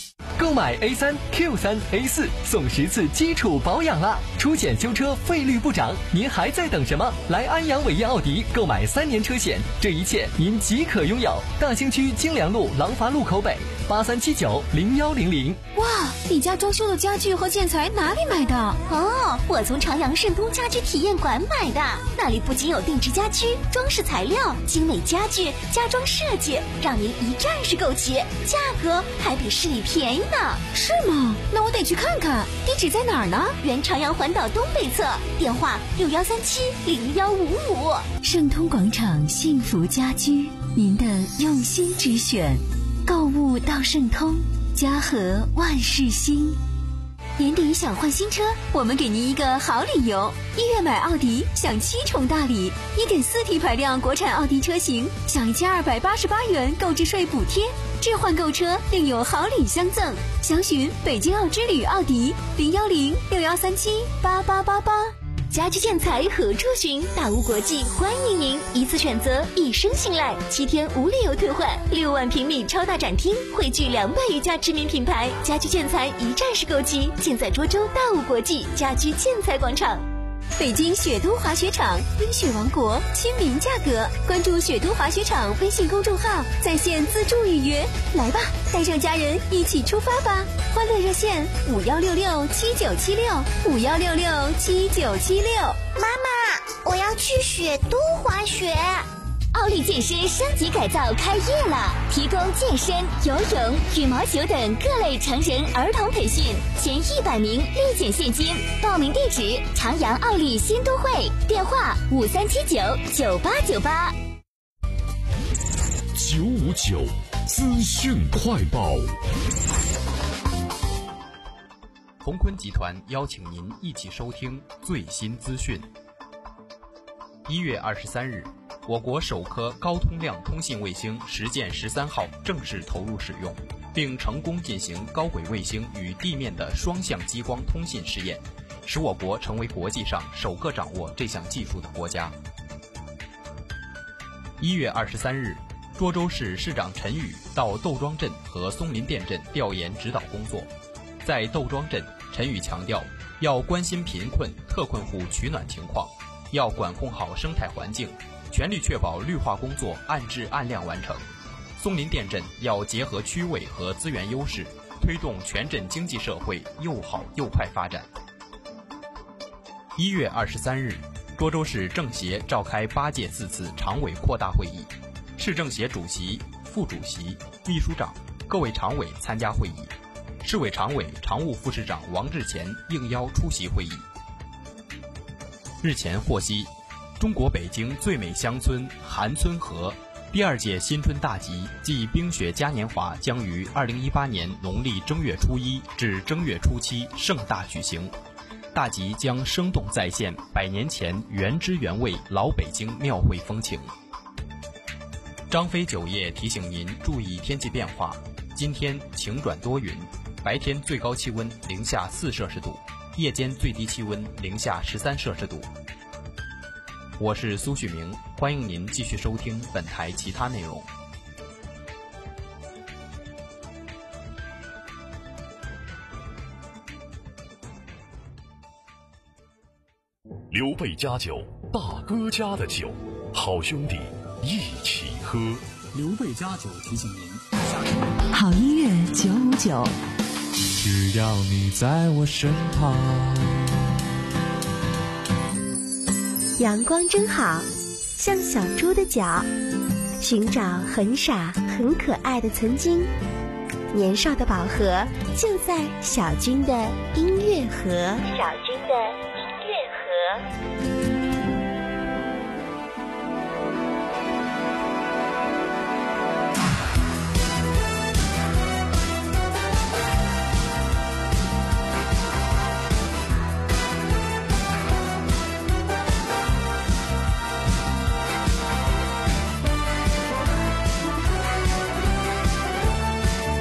购买 A 三 Q 三 A 四送十次基础保养啦！出险修车费率不涨，您还在等什么？来安阳伟业奥迪购买三年车险，这一切您即可拥有。大兴区京良路廊坊路口北八三七九零幺零零。 哇，你家装修的家具和建材哪里买的？ 哦，我从长阳盛都家居体验馆买的，那里不仅有定制家居、装饰材料、精美家具、家装设计，让您一站式购齐，价格还比市里便宜呢。 是吗？那我得去看看。地址在哪儿呢？ 原长阳环岛东北侧，电话六幺三七零幺五五。 盛通广场幸福家居，您的用心之选。购物到盛通，家和万事兴。 年底想换新车，我们给您一个好理由。一月买奥迪享七重大礼，一点四 T 排量国产奥迪车型享一千二百八十八元购置税补贴，置换购车另有好礼相赠。详询北京奥之旅奥迪零幺零六幺三七八八八八。 家居建材何处寻？大屋国际欢迎您，一次选择，一生信赖，七天无理由退换，六万平米超大展厅，汇聚两百余家知名品牌，家居建材一站式购齐，尽在涿州大屋国际家居建材广场。 北京雪都滑雪场，冰雪王国，亲民价格。关注雪都滑雪场微信公众号，在线自助预约。来吧，带上家人一起出发吧！欢乐热线五幺六六七九七六五幺六六七九七六。 妈妈，我要去雪都滑雪。奥利健身升级改造开业了，提供健身、游泳、羽毛球等各类成人儿童培训，前一百名立减现金。报名地址：长阳奥利新都会，电话五三七九九八九八。 九五九资讯快报。 鸿坤集团邀请您一起收听最新资讯。一月二十三日，我国首颗高通量通信卫星实践十三号正式投入使用，并成功进行高轨卫星与地面的双向激光通信试验，使我国成为国际上首个掌握这项技术的国家。一月二十三日，涿州市市长陈宇到窦庄镇和松林店镇调研指导工作。在窦庄镇，陈宇强调，要关心贫困、特困户取暖情况，要管控好生态环境，全力确保绿化工作按质按量完成。松林店镇要结合区位和资源优势，推动全镇经济社会又好又快发展。一月二十三日，涿州市政协召开八届四次常委扩大会议，市政协主席、副主席、秘书长、各位常委参加会议，市委常委、常务副市长王志前应邀出席会议。日前获悉，中国北京最美乡村韩村河第二届新春大集暨冰雪嘉年华将于二零一八年农历正月初一至正月初七盛大举行。大集将生动再现百年前原汁原味老北京庙会风情。张飞酒业提醒您注意天气变化，今天晴转多云，白天最高气温零下四摄氏度，夜间最低气温零下十三摄氏度。我是苏旭明，欢迎您继续收听本台其他内容。 刘备家酒，大哥家的酒，好兄弟一起喝。 刘备家酒提醒您， 好音乐九五九， 只要你在我身旁。 阳光真好，像小猪的脚，寻找很傻很可爱的曾经。年少的宝盒就在小军的音乐盒。小军的音乐盒。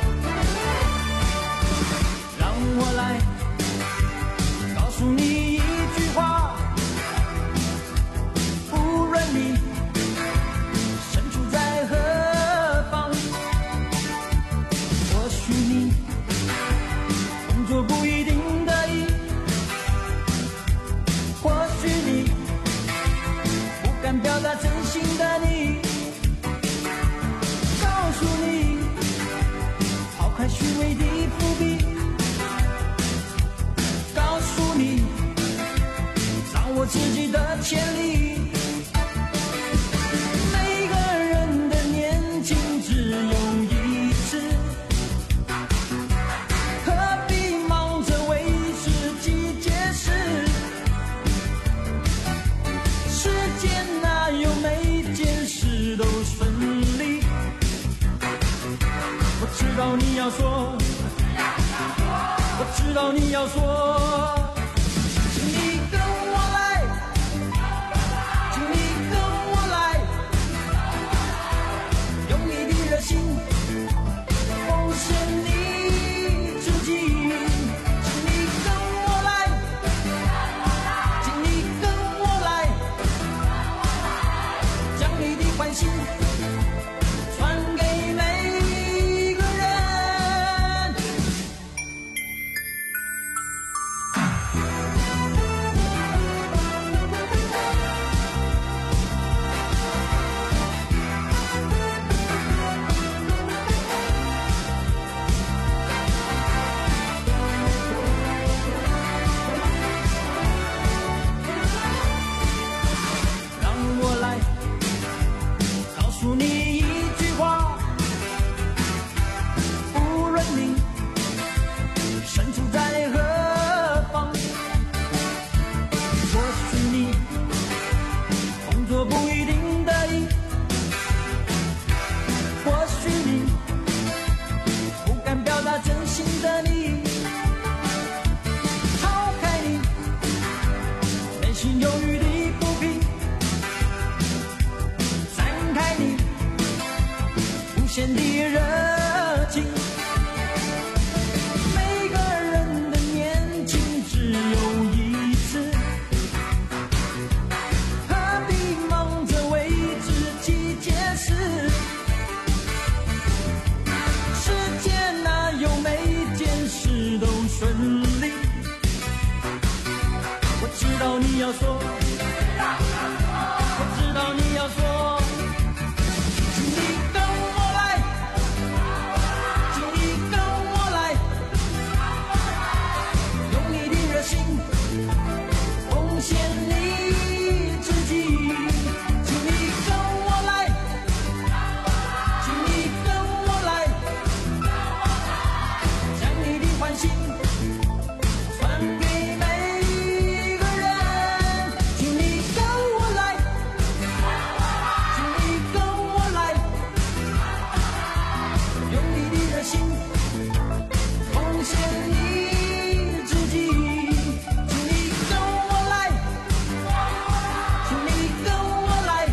让我来告诉你敢表达真心的你，告诉你，抛开虚伪的伏笔，告诉你，掌握自己的潜力。每个人的年轻只有一次，何必忙着为自己解释？世间哪有每件事都顺利？我知道你要说，我知道你要说，请你跟我来，请你跟我来，用你的热心奉献你自己，请你跟我来，请你跟我来，将你的欢心传给每个人。让我来告诉你一句话，无论你身处在何方，或许你工作不一定得意，或许你不敢表达真心的你，抛开你内心忧郁的不平，展开你无限的热情。每个人的年轻只有一次，何必忙着为自己解释？世间哪有每件事都顺利？我知道你要说，我知道你要说，请你跟我来，请你跟我来，用你的热心奉献你自己，请你跟我来，请你跟我来，将你的欢心传给每个人，请你跟我来，请你跟我来，用你的热心奉献你自己，请你跟我来，请你跟我来，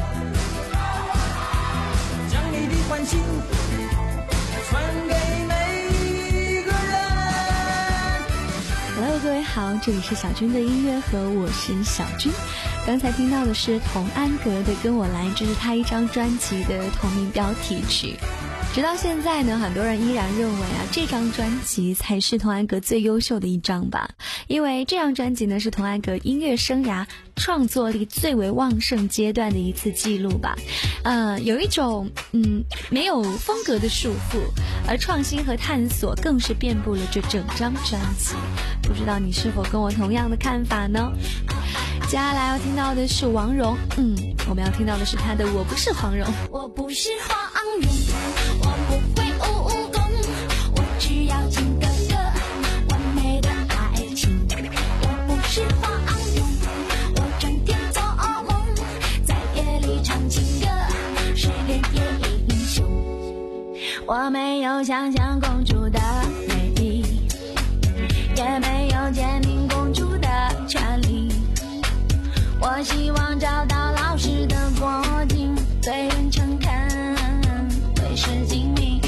将你的欢心传给每个人。 Hello， 各位好，这里是小军的音乐盒，我是小军。刚才听到的是童安格的《跟我来》，这是他一张专辑的同名标题曲。直到现在呢，很多人依然认为啊，这张专辑才是童安格最优秀的一张吧，因为这张专辑呢是童安格音乐生涯创作力最为旺盛阶段的一次记录吧。呃，有一种嗯没有风格的束缚，而创新和探索更是遍布了这整张专辑。不知道你是否跟我同样的看法呢？接下来要听到的是王蓉，嗯，我们要听到的是她的《我不是黄蓉》。 我不是黄蓉，我不会武功，我只要金哥哥完美的爱情。我不是黄蓉，我整天做梦，在夜里唱情歌，是恋夜英雄。我没有想象公主的美丽，也没有坚定公主的权利。我希望找到老实的国境，对人诚恳，对事精明。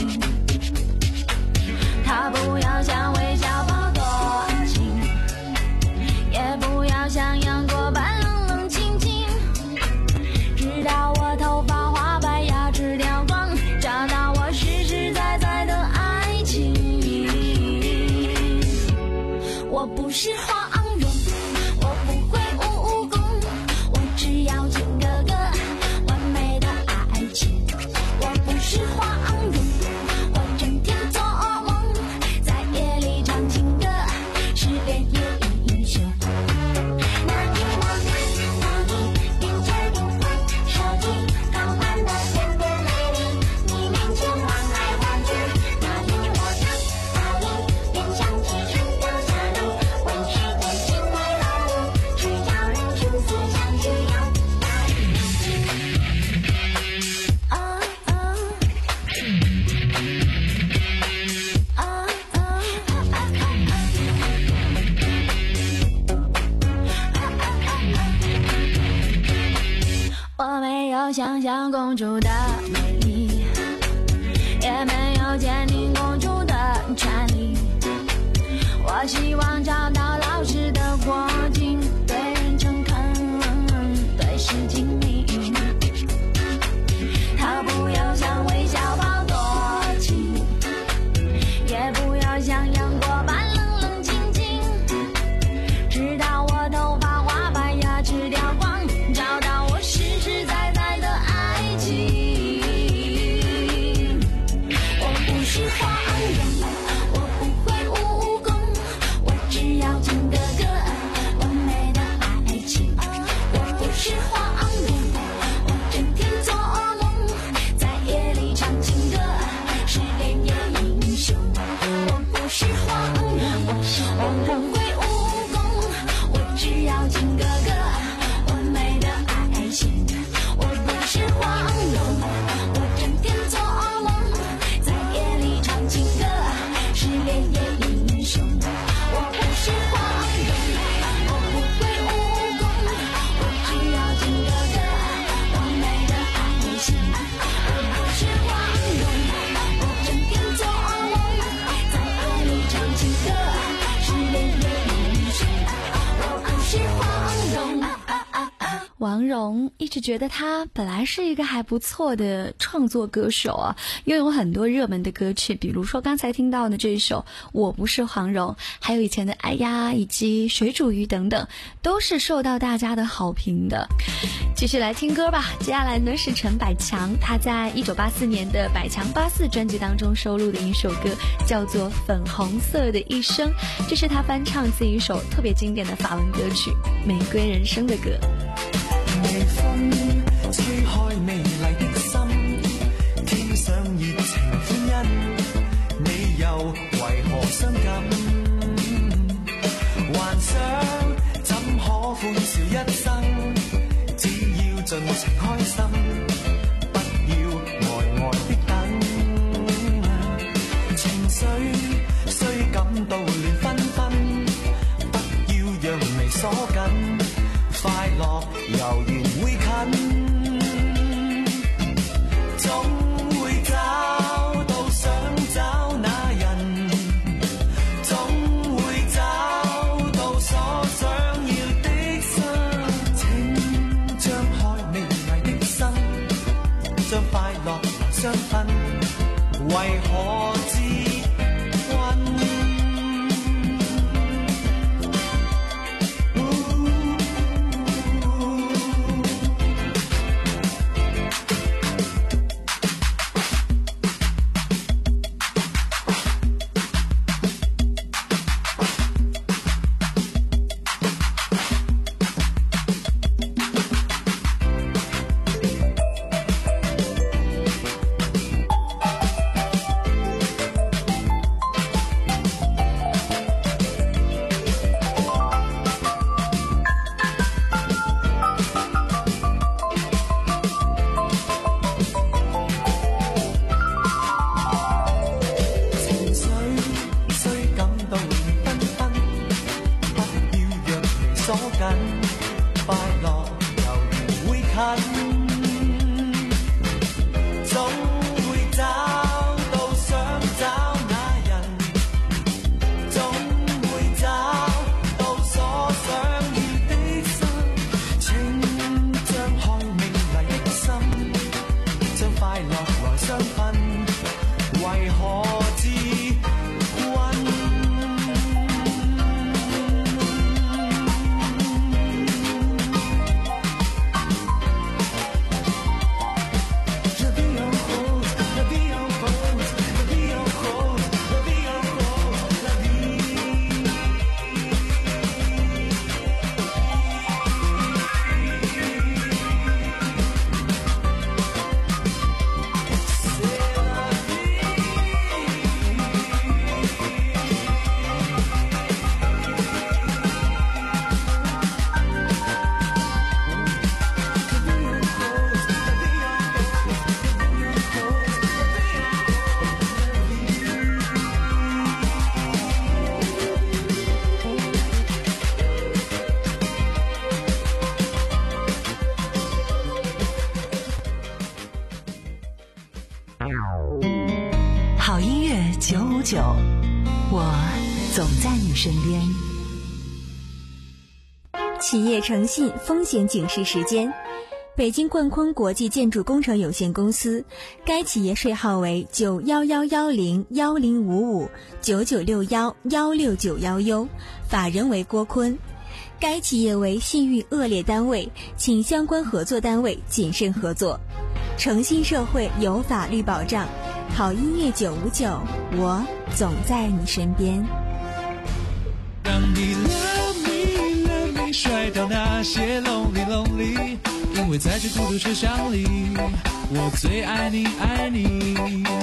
他不要像韦小宝多情，也不要像杨过般冷冷清清。直到我头发花白，牙齿掉光，找到我实实在在的爱情。我不是黄蓉，我不会武功，我只要金哥哥没有想象公主的美丽，也没有坚定公主的权利。我希望找到老实的国境，对人诚恳，对事精明。他不要像韦小宝多情，也不要像杨过般冷冷清清。直到我头发花白，牙齿掉光，找到我实实在在的爱情。我不是皇人，我不会武功，我只要金哥哥完美的爱情。我不是皇人，我整天做梦，在夜里唱情歌，是连夜英雄。我不是皇人，我不会武功，我只要金哥哥完美的爱情。我不是皇人，我整天做梦，在夜里唱情歌，是连夜英雄。我不是皇人，我不会武功，我只要金哥哥完美的爱情。我不是皇人，我整天做梦，在夜里唱情歌，是连夜英雄。我不是皇人。 王蓉一直觉得他本来是一个还不错的创作歌手啊，拥有很多热门的歌曲，比如说刚才听到的这一首《我不是黄蓉》，还有以前的《哎呀》以及《水煮鱼》等等，都是受到大家的好评的。继续来听歌吧，接下来呢是陈百强，他在一九八四年的《百强八四》专辑当中收录的一首歌，叫做《粉红色的一生》，这是他翻唱自己一首特别经典的法文歌曲《玫瑰人生》的歌。 微风吹開美麗的心，傾上熱情歡欣，你又為何傷感？幻想怎可歡笑一生？只要盡情開心，不要呆呆的等。情緒雖感到亂紛紛，不要讓眉鎖緊。快樂悠然會近，總會找到想找那人，總會找到所想要的心。請張開美麗的心，將快樂來相分，為何自困？ 九五九，我总在你身边。 企业诚信风险警示时间。北京冠坤国际建筑工程有限公司，该企业税号为九幺幺幺零幺零五五九九六幺幺六九幺 U， 法人为郭坤。该企业为信誉恶劣单位，请相关合作单位谨慎合作。诚信社会有法律保障，好音乐九五九，我总在你身边。 让你 love me love me 甩掉那些 lonely lonely， 因为在这孤独车厢里，我最爱你爱你。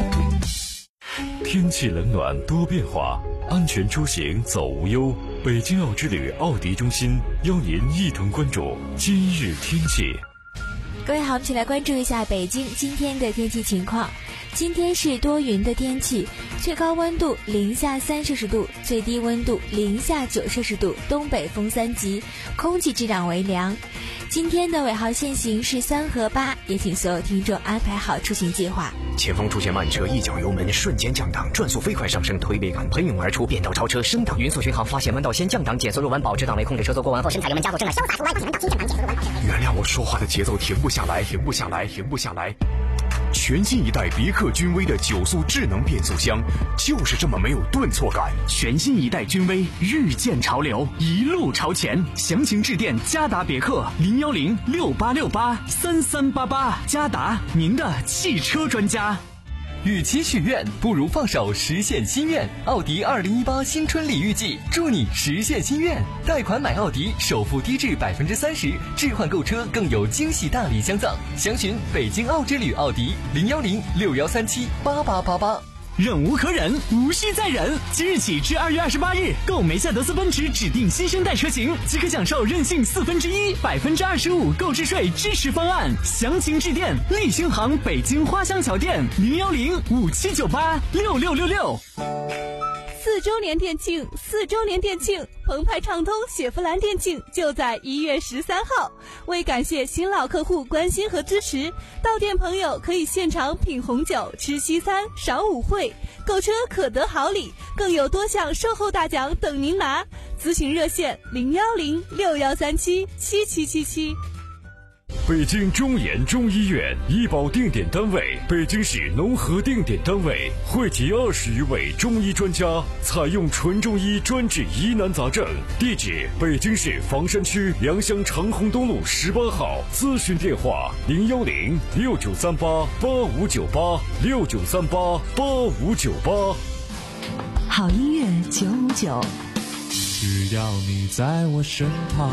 天气冷暖多变化，安全出行走无忧。北京奥之旅奥迪中心邀您一同关注今日天气。 各位好，我们一起来关注一下北京今天的天气情况。今天是多云的天气，最高温度零下三摄氏度，最低温度零下九摄氏度，东北风三级，空气质量为良。今天的尾号限行是三和八，也请所有听众安排好出行计划。 前方出现慢车，一脚油门瞬间降档，转速飞快上升，推背感喷涌而出，变道超车升档，匀速巡航发现弯道先降档，减速入弯保持档位，控制车速过弯后深踩油门加速，正在潇洒出弯，前门道新正档减速入弯。原谅我说话的节奏停不下来，停不下来，停不下来。全新一代别克君威的九速智能变速箱，就是这么没有顿挫感。 全新一代君威日渐潮流，一路朝前。详情致电嘉达别克零幺零六八六八三三八八，嘉达您的汽车专家。 与其许愿，不如放手实现心愿。奥迪二零一八新春礼遇季，祝你实现心愿。贷款买奥迪，首付低至百分之三十，置换购车更有惊喜大礼相赠。详询北京奥之旅奥迪零幺零六幺三七八八八八。 忍无可忍，无需再忍。即日起至二月二十八日，购梅赛德斯奔驰指定新生代车型，即可享受任性四分之一、百分之二十五购置税支持方案。详情致电立星行北京花乡桥店零幺零五七九八六六六六。 四周年店庆，四周年店庆，澎湃畅通雪佛兰店庆就在一月十三号。为感谢新老客户关心和支持，到店朋友可以现场品红酒、吃西餐、赏舞会，购车可得好礼，更有多项售后大奖等您拿。咨询热线零幺零六幺三七七七七七。 北京中研中医院医保定点单位，北京市农合定点单位，汇集二十余位中医专家，采用纯中医专治疑难杂症。地址：北京市房山区良乡长虹东路十八号。咨询电话：零幺零六九三八八五九八六九三八八五九八。 好音乐九五九， 只要你在我身旁。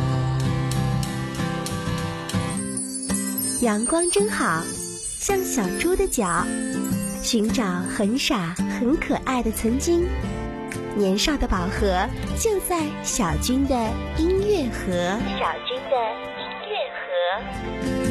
阳光真好，像小猪的脚，寻找很傻很可爱的曾经。年少的宝盒就在小军的音乐盒。小军的音乐盒。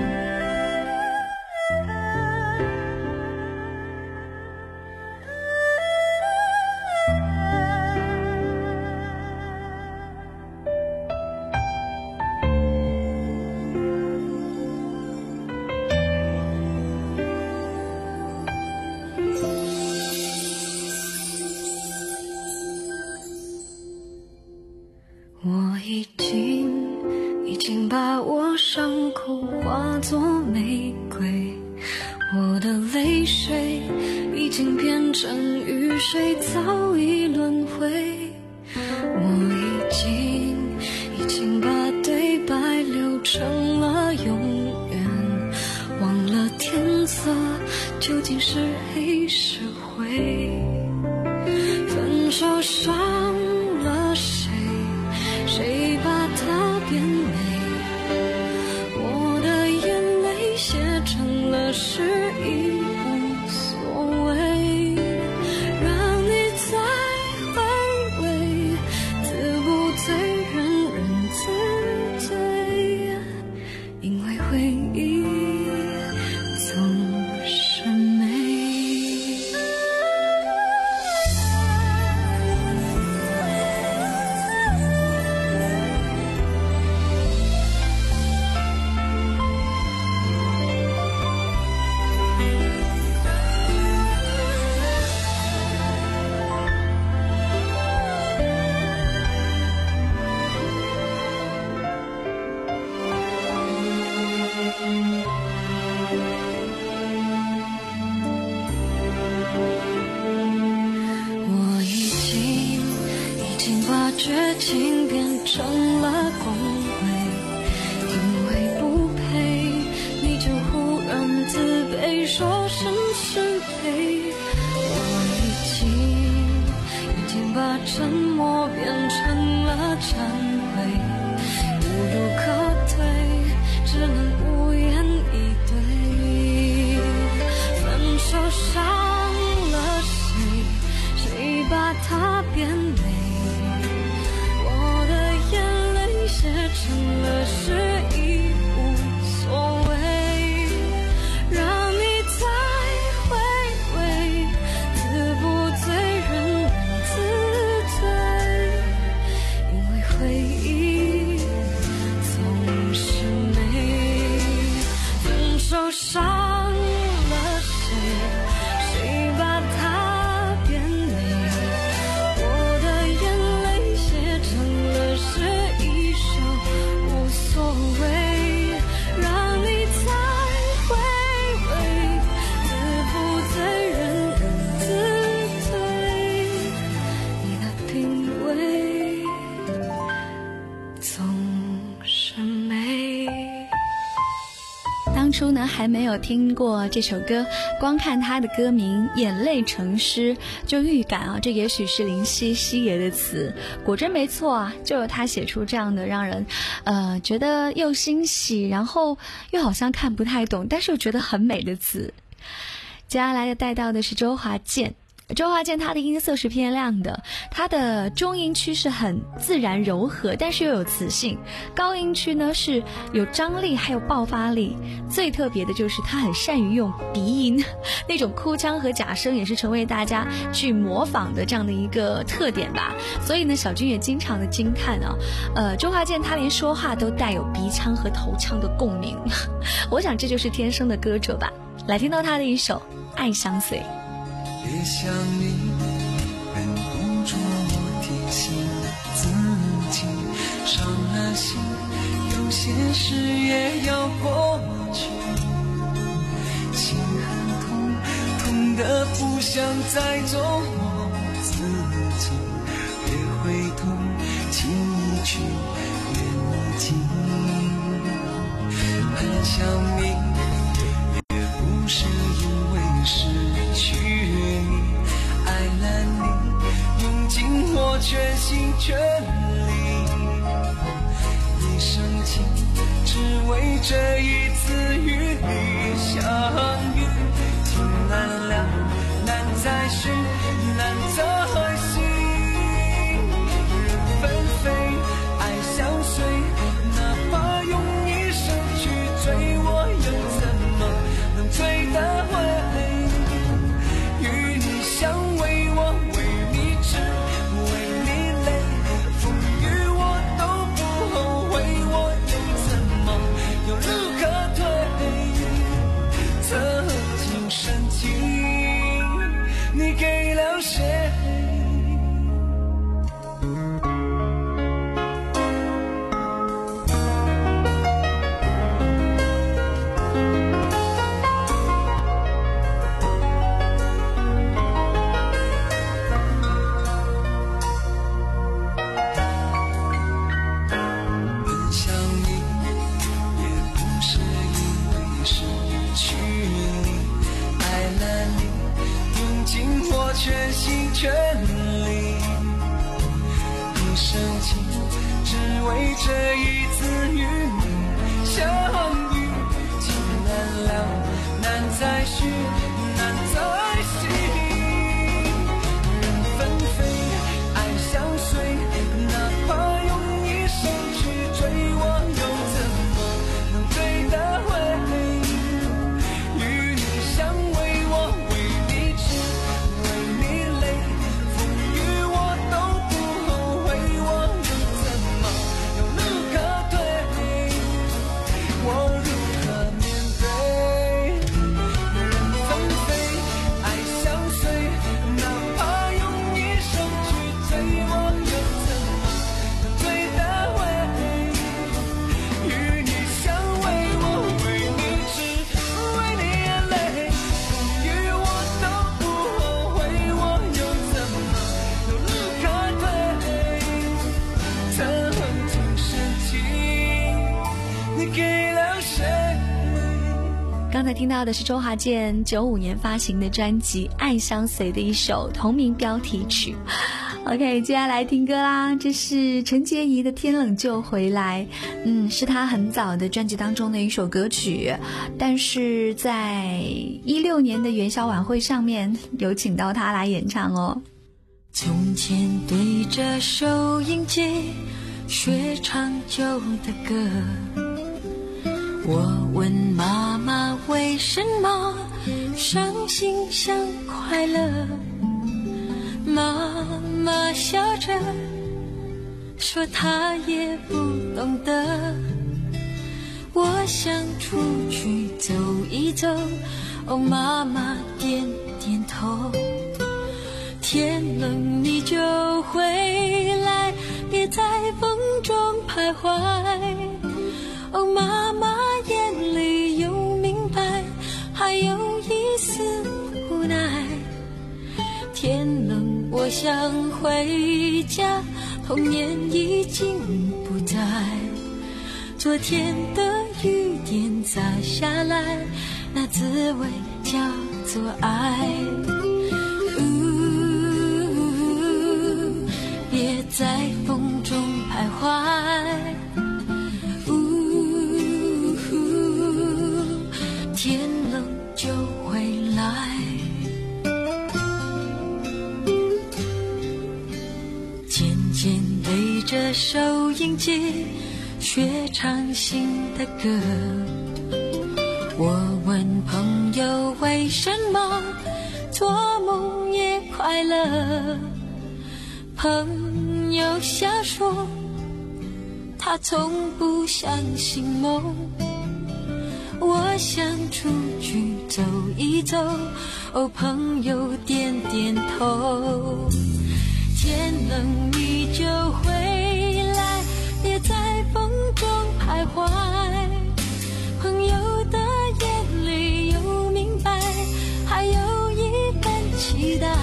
我已经已经把我伤口化作玫瑰，我的泪水已经变成雨水，早已轮回。我已经已经把对白留成了永远，忘了天色究竟是黑是灰。分手伤了谁？谁把它变美？我的眼泪写成了诗，已无所谓。让你再回味，自不醉，人人自醉，因为回忆总是美。 绝情变成了恭维，因为不配，你就忽然自卑，说声是非。我已经已经把沉默变成了忏悔，无路可退，只能无言以对。分手伤了谁？谁把它变美？我的眼泪写成了诗，已无所谓，让你再回味，自不醉人人自醉，因为回忆总是美。分手伤了谁？谁把它变美？我的眼泪写成了诗，一首无所谓，让你再回味，自不醉人人自醉，你的品味总是美。 当初呢还没有听过这首歌，光看它的歌名《眼泪成诗》就预感啊，这也许是林夕夕爷的词。果真没错啊，就有他写出这样的让人呃觉得又欣喜，然后又好像看不太懂，但是又觉得很美的词。接下来带到的是周华健。周华健他的音色是偏亮的，他的中音区是很自然柔和，但是又有磁性，高音区呢是有张力还有爆发力。最特别的就是他很善于用鼻音，那种哭腔和假声也是成为大家去模仿的这样的一个特点吧。所以呢小军也经常的惊叹啊，呃，周华健他连说话都带有鼻腔和头腔的共鸣我想这就是天生的歌者吧。来听到他的一首《爱相随》。 别想你，忍不住我提醒自己，伤了心，有些事也要过去。心很痛，痛得不想再做我自己。别回头，请你去远离近。很想你，也不是因为失去你，爱了你，用尽我全心全力。一生情，只为这一次与你相遇。情难了，难再续，难再续。人纷飞，爱相随，哪怕用一生去追，我又怎么能追得回？与你相偎，我为你痴，为你累，风雨我都不后悔，我又怎么有路可退？曾经深情，你给了谁？全心全力，一生情，只为这一次与你相遇。情难了，难再续，难再续。人纷飞，爱相随，哪怕用一生去追，我又怎么能追得回？与你相偎，我为你痴，为你累，风雨我都不后悔，我又怎么有路可退？我如何面对？人刚才听到的是周华健九五年发行的专辑《爱相随》的一首同名标题曲。OK， 接下来听歌啦，这是陈洁仪的《天冷就回来》，嗯，是她很早的专辑当中的一首歌曲，但是在一六年的元宵晚会上面有请到她来演唱哦。 从前对着收音机学唱旧的歌，我问妈妈为什么伤心像快乐，妈妈笑着说她也不懂得，我想出去走一走，哦，妈妈点点头，天冷你就回来，别在风中徘徊，哦，妈妈眼里有明白，还有一丝无奈，天冷我想回家，童年已经不在，昨天的雨点洒下来，那滋味叫做爱，别在风中徘徊，呜，天冷就回来。渐渐对着收音机学唱新的歌，我问朋友为什么做梦也快乐，朋友笑说他从不相信梦，我想出去走一走，哦，朋友点点头，天冷你就回来，别在风中徘徊，朋友的眼里有明白，还有一份期待，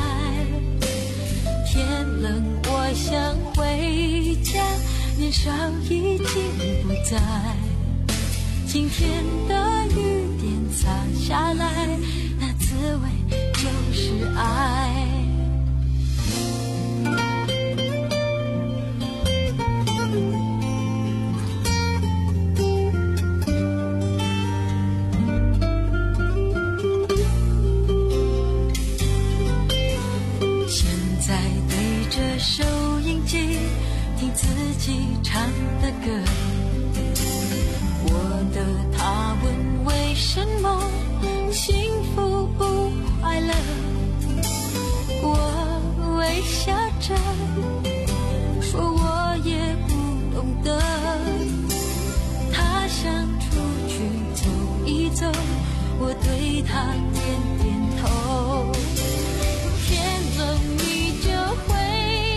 天冷我想回家，年少已经不在，今天的雨点洒下来，那滋味就是爱。收音机听自己唱的歌，我的他问为什么幸福不快乐，我微笑着说我也不懂得，他想出去走一走，我对他点点头，天冷你就回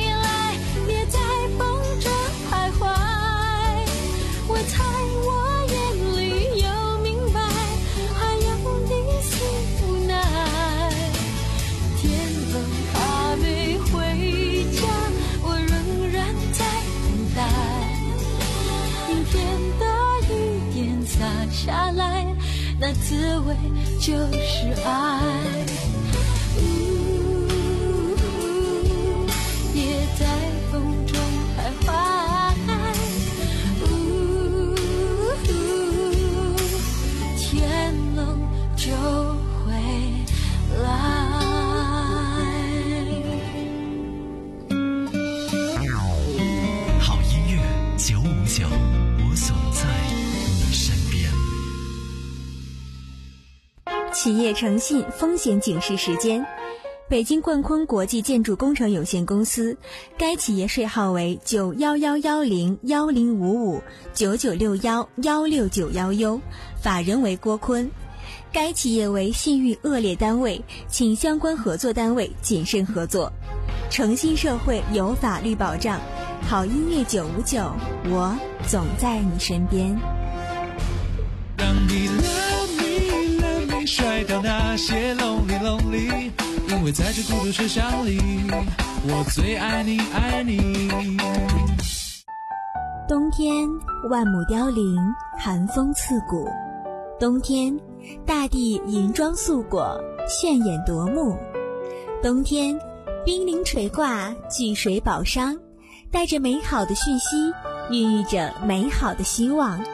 猜我眼里有明白，还有一丝无奈，天冷还没回家，我仍然在等待，明天的雨点洒下来，那滋味就是爱，别在风中徘徊，就回来。 好音乐九五九，我总在你身边。 企业诚信风险警示时间。北京冠坤国际建筑工程有限公司，该企业税号为九幺幺幺零幺零五五九九六幺幺六九幺 U， 法人为郭坤。该企业为信誉恶劣单位，请相关合作单位谨慎合作。诚信社会有法律保障，好音乐九五九，我总在你身边。 让你 love me love me 甩掉那些 lonely lonely， 因为在这孤独车厢里，我最爱你爱你。 冬天万木凋零，寒风刺骨。冬天大地银装素裹，炫眼夺目；冬天，冰凌垂挂，巨水宝商，带着美好的讯息，孕育着美好的希望。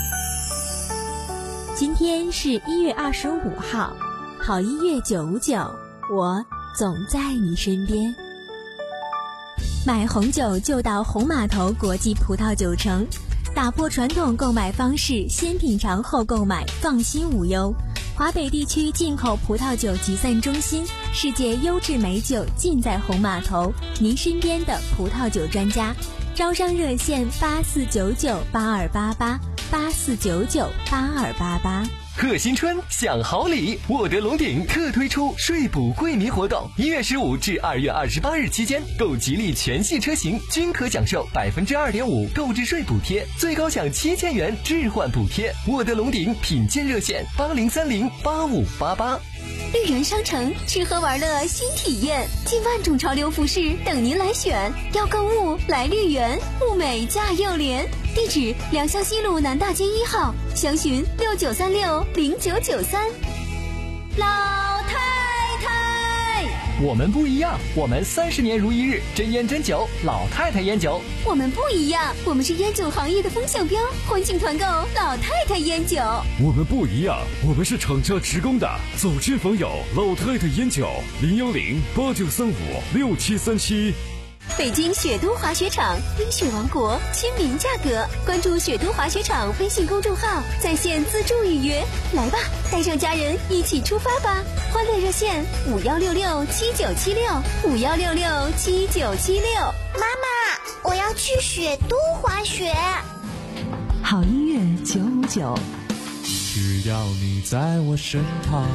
今天是一月二十五号，好音乐九五九，我总在你身边。买红酒就到红码头国际葡萄酒城，打破传统购买方式，先品尝后购买，放心无忧。华北地区进口葡萄酒集散中心，世界优质美酒尽在红码头，您身边的葡萄酒专家。招商热线八四九九八二八八八四九九八二八八。 贺新春享好礼，沃德龙鼎特推出税补惠民活动，一月十五至二月二十八日期间，购吉利全系车型均可享受百分之二点五购置税补贴，最高享七千元置换补贴。沃德龙鼎品鉴热线八零三零八五八八。 绿源商城吃喝玩乐新体验，近万种潮流服饰等您来选。要购物来绿源，物美价又廉。地址：良乡西路南大街一号，详询六九三六零九九三。老太太， 我们不一样，我们三十年如一日，真烟真酒，老太太烟酒。 我们不一样，我们是烟酒行业的风向标，欢庆团购老太太烟酒。 我们不一样，我们是厂家职工的，走亲访友，老太太烟酒，零幺零八九三五六七三七。 北京雪都滑雪场，冰雪王国，亲民价格。关注雪都滑雪场微信公众号，在线自助预约。来吧，带上家人一起出发吧！欢乐热线五幺六六七九七六五幺六六七九七六。 妈妈，我要去雪都滑雪。 好音乐九五九， 只要你在我身旁。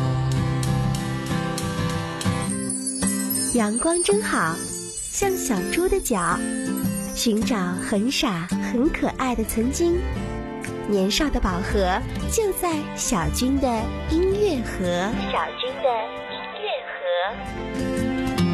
阳光真好，像小猪的脚，寻找很傻很可爱的曾经。年少的宝盒就在小军的音乐盒。小军的音乐盒。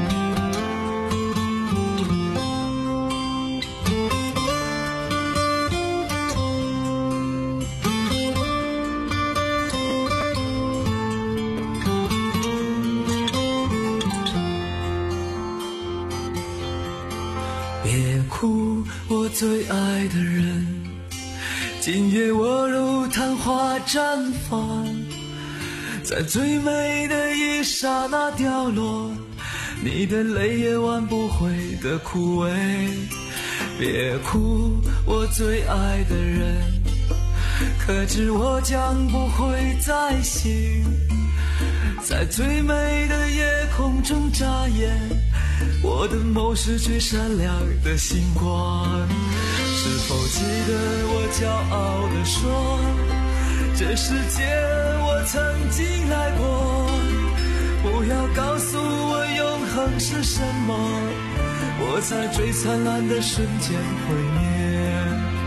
别哭，我最爱的人，今夜我如昙花绽放，在最美的一刹那掉落，你的泪也挽不回的枯萎。别哭，我最爱的人，可知我将不会再醒，在最美的夜空中眨眼，我的眸是最闪亮的星光。是否记得我骄傲地说，这世界我曾经来过，不要告诉我永恒是什么，我在最灿烂的瞬间毁灭。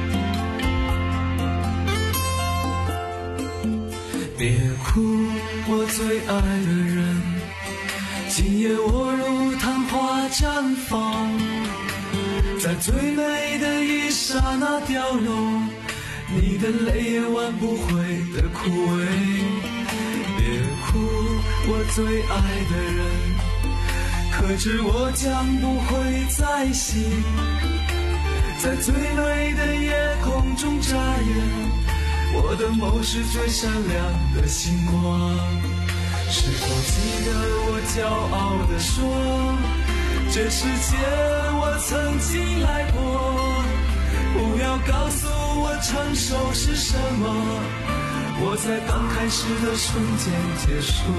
别哭，我最爱的人，今夜我如昙花绽放，在最美的一刹那掉落，你的泪也挽不回的枯萎。别哭，我最爱的人，可知我将不会再醒，在最美的夜空中眨眼，我的眸是最闪亮的星光。是否记得我骄傲地说，这世界我曾经来过，不要告诉我成熟是什么，我在刚开始的瞬间结束。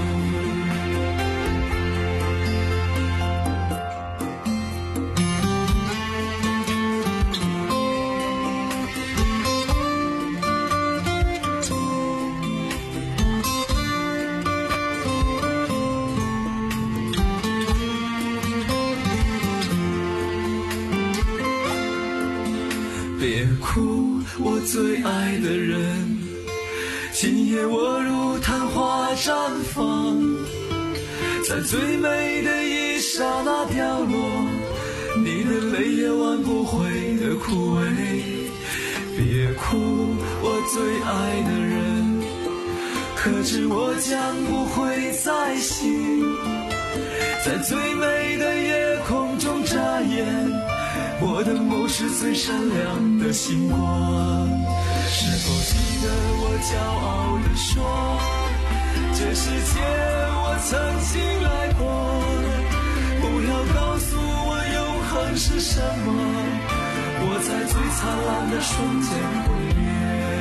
别哭，我最爱的人，今夜我如昙花绽放，在最美的一刹那掉落，你的泪也挽不回的枯萎。别哭，我最爱的人， 可知我将不会再醒，在最美的夜空中眨眼，我的眸是最闪亮的星光。是否记得我骄傲地说，这世界我曾经来过，不要告诉我永恒是什么，我在最灿烂的瞬间毁灭。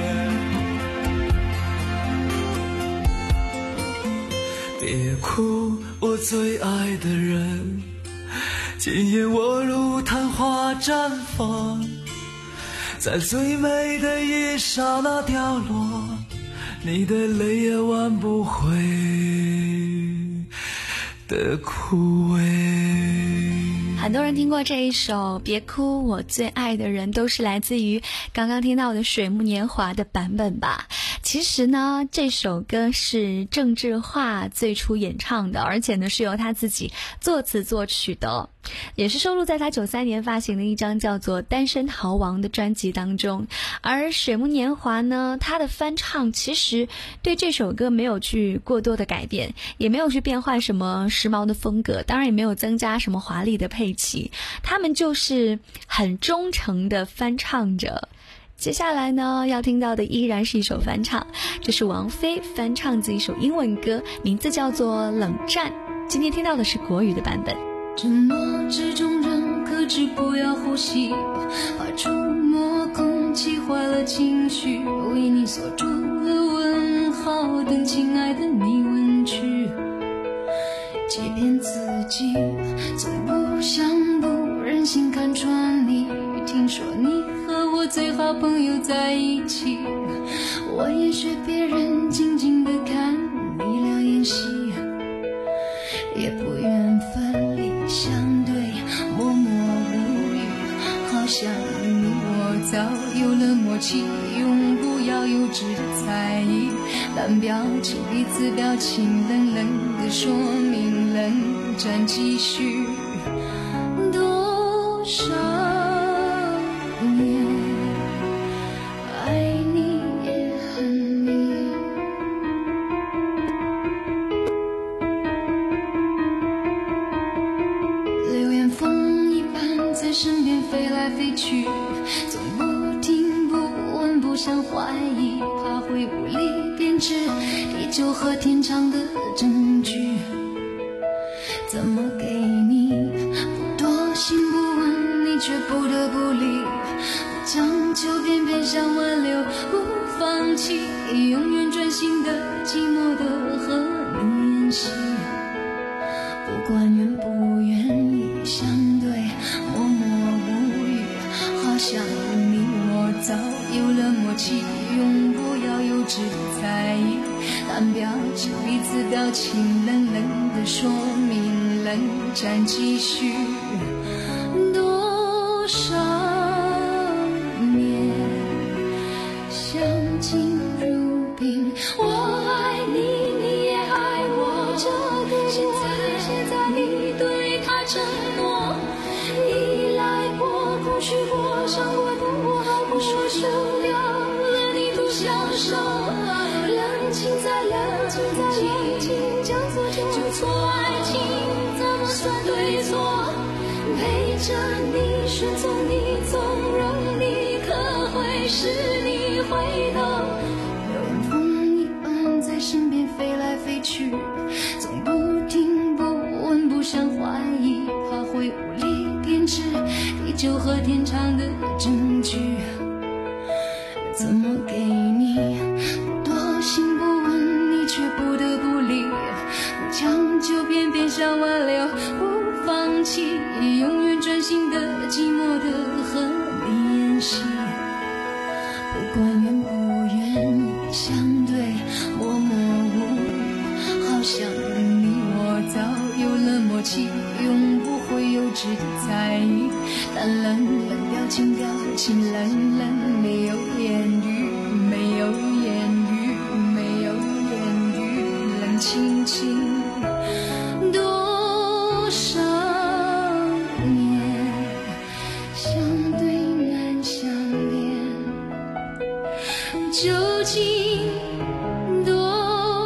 别哭，我最爱的人，今夜我如昙花绽放，在最美的一刹那掉落，你的泪也挽不回的枯萎。 很多人听过这一首《别哭，我最爱的人》，都是来自于刚刚听到的水木年华的版本吧。其实呢，这首歌是郑智化最初演唱的，而且呢是由他自己作词作曲的，也是收录在他九三年发行的一张叫做《单身逃亡》的专辑当中。而水木年华呢，他的翻唱其实对这首歌没有去过多的改变，也没有去变换什么时髦的风格，当然也没有增加什么华丽的配器，他们就是很忠诚的翻唱着。接下来呢，要听到的依然是一首翻唱，这是王菲翻唱自一首英文歌，名字叫做《冷战》。今天听到的是国语的版本。 沉默之中人克制不要呼吸，怕触摸空气坏了情绪，为你锁住了问号，等亲爱的你问去，欺骗自己，从不想不忍心看穿你，听说你和我最好朋友在一起，我也学别人静静地看你俩演戏，也不愿分离相对，默默无语，好像你我早有了默契，永不要幼稚的猜疑，但表情彼此表情冷冷的说明冷战继续多少年，爱你也恨你，流言风一般在身边飞来飞去，总不听不问不想怀疑，怕会无力编织地久和天长的证据，怎么给你不多心不问，你却不得不理，不将就偏偏想挽留，不放弃，永远专心的寂寞的和你演戏，不管愿不愿意相对，默默无语，好像你我早有了默契，永不要幼稚的猜疑，但表情彼此表情冷冷的说明冷战继续多少年，相敬如宾，我爱你你也爱我，这个现在现在你对他承诺，依赖过哭泣过伤过的我好不说受了了你不享受，冷静再冷静再冷静，将错就错，爱情怎么算对错，陪着你顺从你纵容你，可会是你回头，流言风一般在身边飞来飞去，总不听不问不想怀疑，怕会无力编织地久和天长的证据，怎么给你不多心不问，你却不得不理，不将就偏偏想挽留，不放弃，永远专心的寂寞的和你演戏，不管愿不愿意相对，默默无语，好像你我早有了默契，永不会幼稚的猜疑，但冷冷表情表情冷冷，没有言语没有言语没有言语，冷清清多少年，相对难相恋，究竟多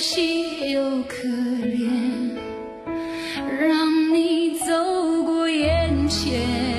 惜又可怜，让你走过眼前。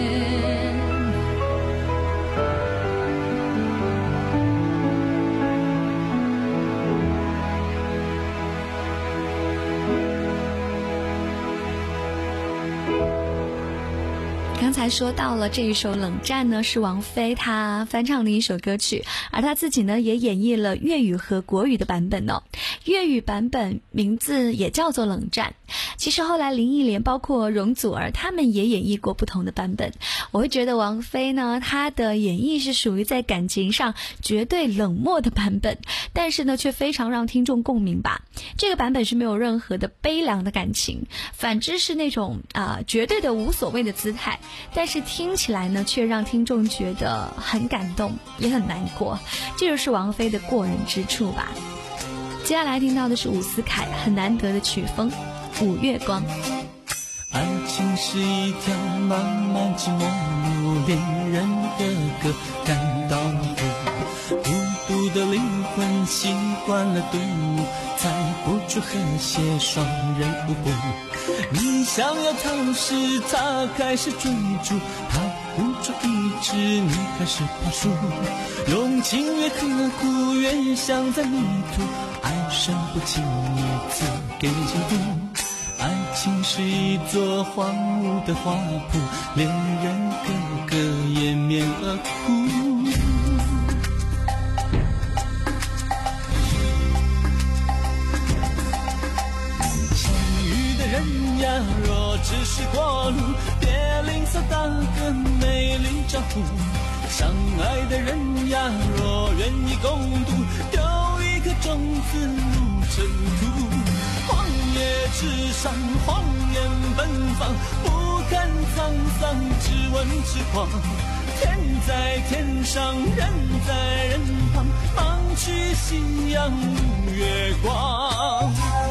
刚才说到了这一首《冷战》呢，是王菲她翻唱的一首歌曲，而她自己呢也演绎了粤语和国语的版本哦。粤语版本名字也叫做《冷战》。其实后来林忆莲包括容祖儿他们也演绎过不同的版本。我会觉得王菲呢，她的演绎是属于在感情上绝对冷漠的版本，但是呢却非常让听众共鸣吧。这个版本是没有任何的悲凉的感情，反之是那种啊、呃、绝对的无所谓的姿态，但是听起来呢却让听众觉得很感动也很难过，这就是王菲的过人之处吧。接下来听到的是伍思凯很难得的曲风《五月光》。 爱情是一条漫漫寂寞路，恋人个个感到苦，孤独的灵魂习惯了独舞，猜不出和谐双人舞步。你想要逃时，他开始追逐，他不住一直，你开始爬树，用情越刻苦，越想在迷途，爱深不轻易赐给幸福。爱情是一座荒芜的花圃，恋人个个掩面而哭。相遇的人呀，若只是过路，别吝啬打个美丽招呼。相爱的人呀，若愿意共度，丢一颗种子入尘土。荒野之上，荒野奔放，不看沧桑，只问痴狂。天在天上，人在人旁，忙去夕阳无月光。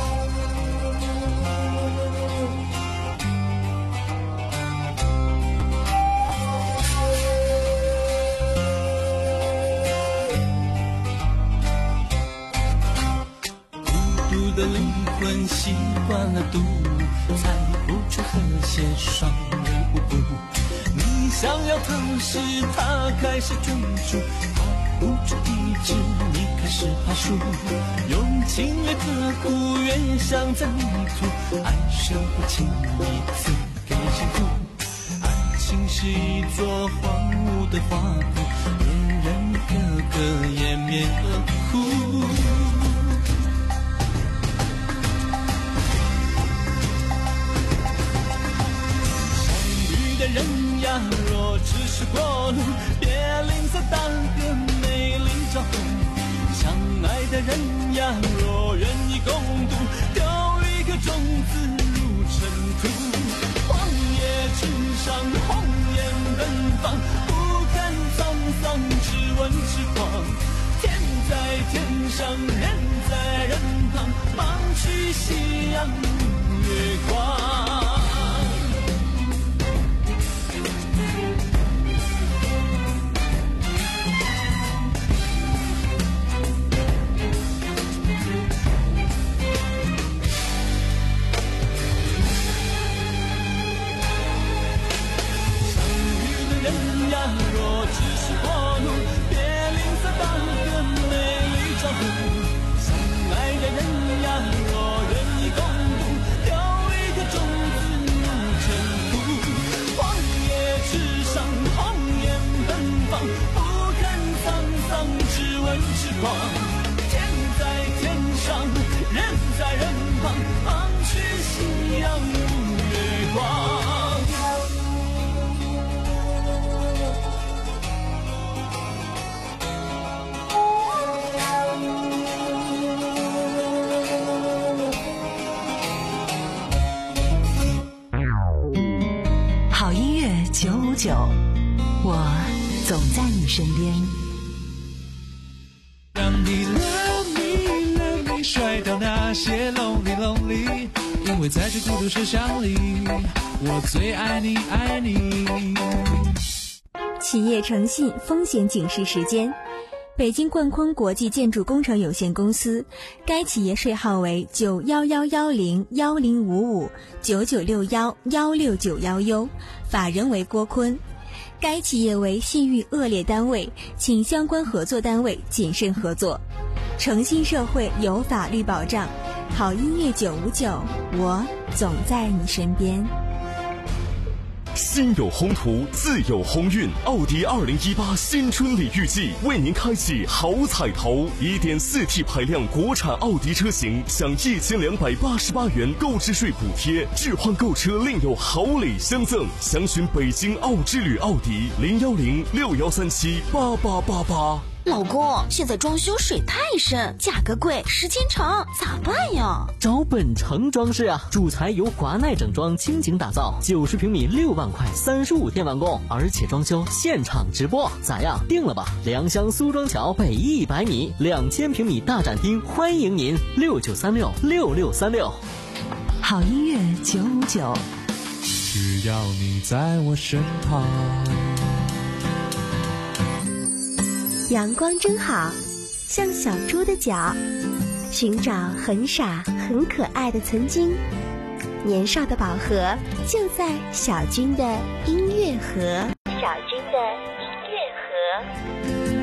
的灵魂习惯了独舞，猜不出和谐双人舞步。你想要逃时，他开始追逐，他不住一直，你开始爬树，用情越刻苦，越想在迷途，爱深不轻易赐给幸福。爱情是一座荒芜的花圃，恋人个个掩面而哭。人呀，若只是过路，别吝啬打个美丽招呼。相爱的人呀，若愿意共度，丢一颗种子入尘土。荒野之上，荒野奔放，不看沧桑，只问痴狂。天在天上，人在人旁，忙去夕阳无月光。若只是过路，别吝啬打个美丽招呼。相爱的人呀，若愿意共度，丢一颗种子入尘土。荒野之上，荒野奔放，不看沧桑，只问痴狂。天在天上，人在人旁，忙去夕阳无月光。 九五九，我总在你身边。 让你 love me love me 甩掉那些 lonely lonely， 因为在这孤独世上里，我最爱你爱你。 企业诚信风险警示时间。 北京冠坤国际建筑工程有限公司，该企业税号为九幺幺幺零幺零五五九九六幺幺六九幺 U， 法人为郭坤。该企业为信誉恶劣单位，请相关合作单位谨慎合作。诚信社会有法律保障，好音乐九五九，我总在你身边。 心有宏图，自有鸿运。奥迪二零一八新春礼遇季为您开启好彩头， 一点四 T 排量国产奥迪车型享一千两百八十八元购置税补贴，置换购车另有好礼相赠。详询北京奥之旅奥迪零幺零六幺三七八八八八。 老公，现在装修水太深，价格贵，时间长，咋办呀？ 找本城装饰啊，主材由华奈整装倾情打造，九十平米六万块，三十五天完工，而且装修现场直播，咋样？定了吧？良乡苏庄桥北一百米，两千平米大展厅，欢迎您六九三六六六三六。 好音乐九五九， 只要你在我身旁。 阳光真好，像小猪的脚，寻找很傻很可爱的曾经。年少的宝盒就在小军的音乐盒。小军的音乐盒。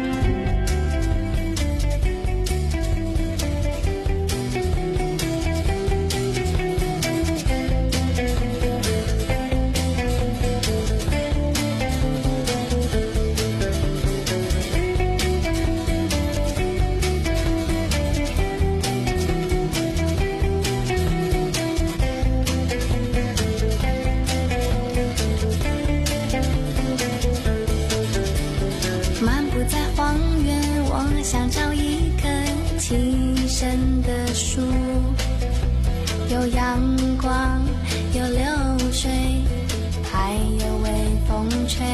想找一棵栖身的树，有阳光，有流水，还有微风吹。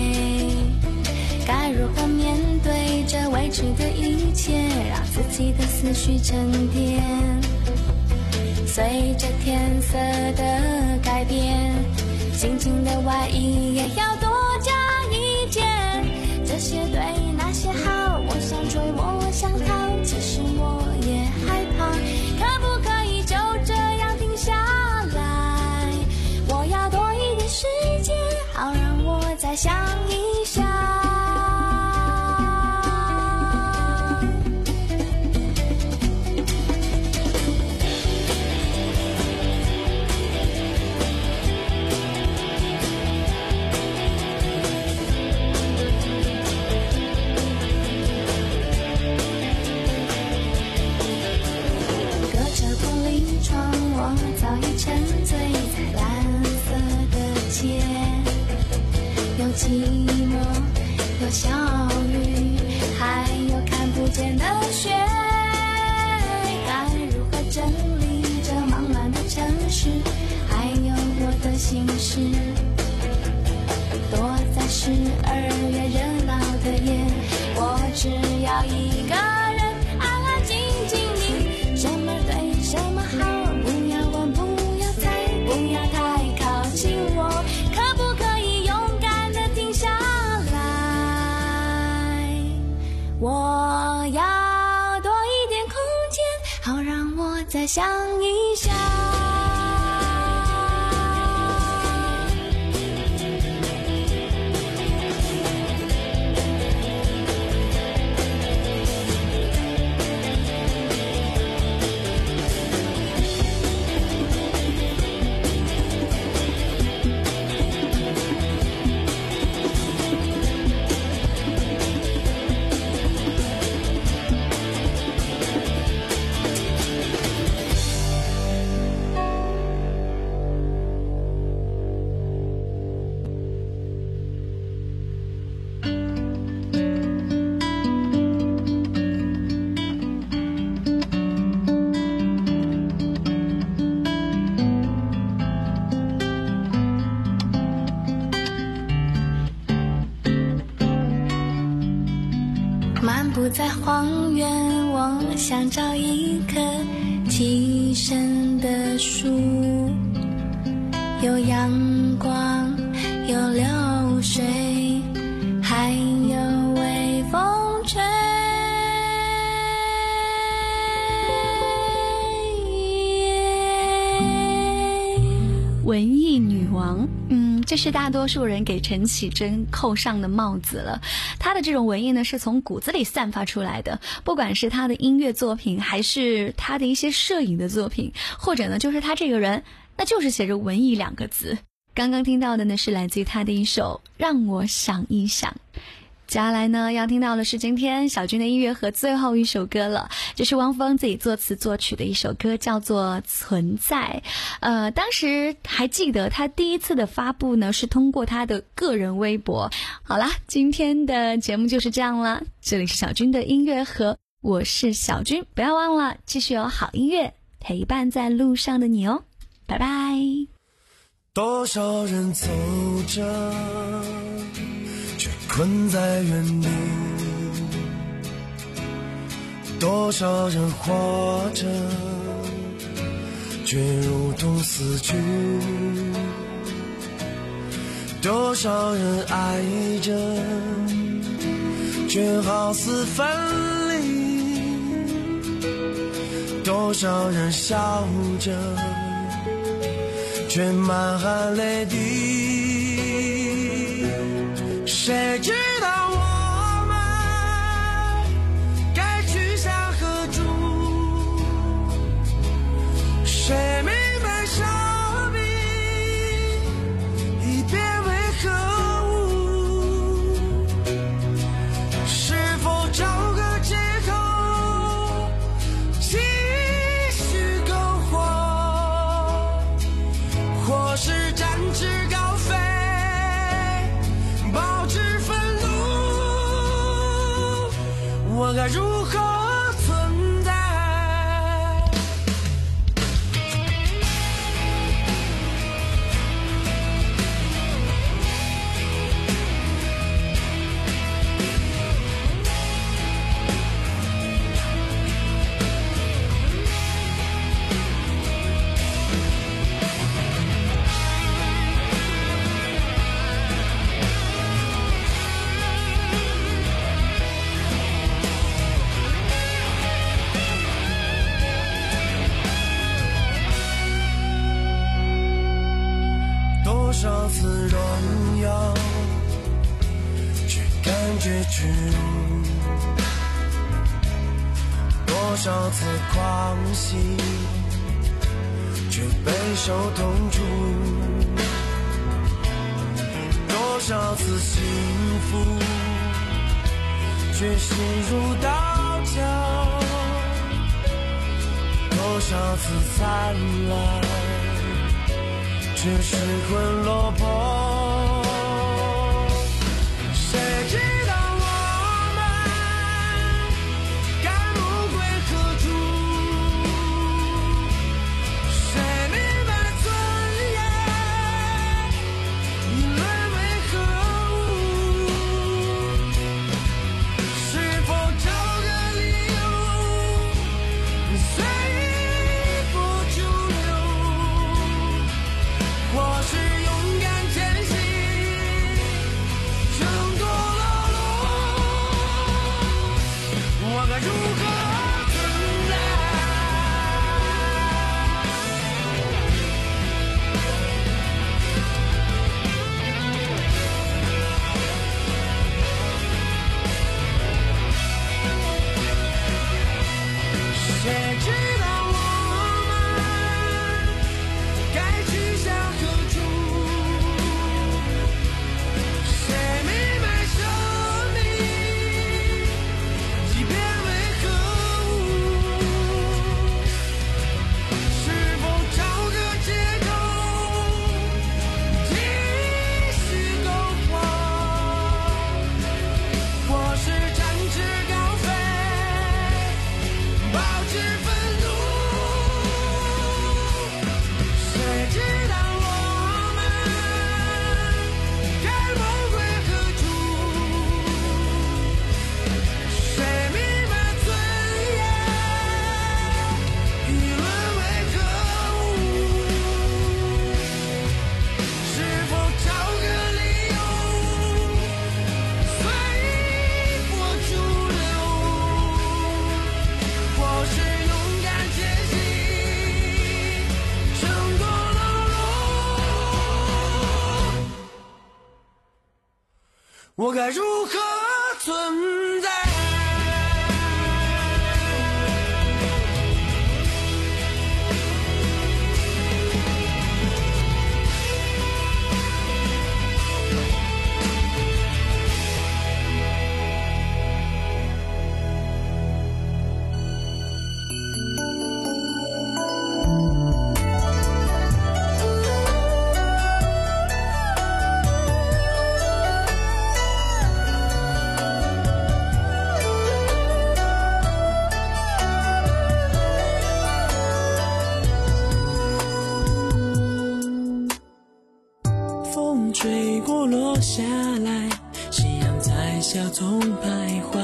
该如何面对这未知的一切，让自己的思绪沉淀？随着天色的改变，心情的外衣也要多加一件。这些对那些好，我想追我想逃，其实我也害怕。可不可以就这样停下来？我要多一点时间，好让我再想一想。早已沉醉在蓝色的街，有寂寞，有小雨，还有看不见的雪。该如何整理这忙乱的城市，还有我的心事？躲在十二月热闹的夜，我只要一个人安安静静地，什么对什么好。不要太靠近我，可不可以勇敢地停下来？我要多一点空间，好让我再想一想。漫步在荒原，我想找一棵栖身的树，有阳光，有流水，还有微风吹。 这是大多数人给陈绮贞扣上的帽子了。她的这种文艺呢，是从骨子里散发出来的，不管是她的音乐作品，还是她的一些摄影的作品，或者呢，就是她这个人，那就是写着文艺两个字。刚刚听到的呢，是来自于她的一首《让我想一想》。接下来呢，要听到的是今天小军的音乐盒最后一首歌了，这是汪峰自己作词作曲的一首歌，叫做《存在》。呃，当时还记得他第一次的发布呢，是通过他的个人微博。好啦，今天的节目就是这样啦，这里是小军的音乐盒，我是小军，不要忘了继续有好音乐陪伴在路上的你哦，拜拜。 多少人走着却困在原地，多少人活着却如同死去，多少人爱着却好似分离，多少人笑着却满含泪滴，谁知道我们该去向何处，谁明白生命已变为何物，是否找个借口继续篝火，或是展翅高飞保持愤怒，我该如何存在？多少次荣耀却感觉屈辱，多少次狂喜却备受痛楚，多少次幸福却心如刀绞，多少次灿烂却失魂落魄，谁知道我们该梦归何处，谁明白尊严已沦为何物，是否找个理由随波逐流，或是勇敢前行我该如何存在？ 吹过落下来，夕阳在小丛徘徊，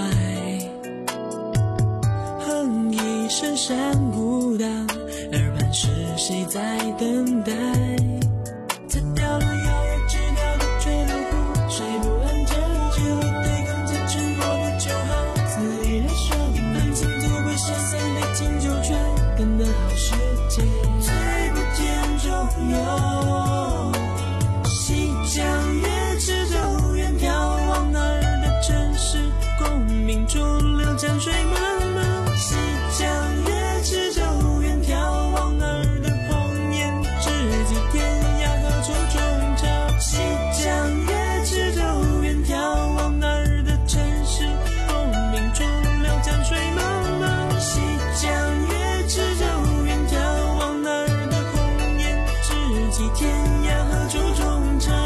哼一声山谷荡，耳畔是谁在等待？擦掉了摇曳枝条的坠落湖，水不安着就对抗着沉默的就好，肆意燃烧，满心足归下三杯敬酒泉，等的好时节，最不见中有。向月之走远眺，往哪儿的城市？功名逐流，江水漫漫。西江月之走远眺，往哪儿的荒野？知己天涯何处中潮？西江月之走远眺，往哪儿的城市？功名逐流，江水漫漫。西江月之走远眺，往哪儿的荒野？知己天涯何处中潮？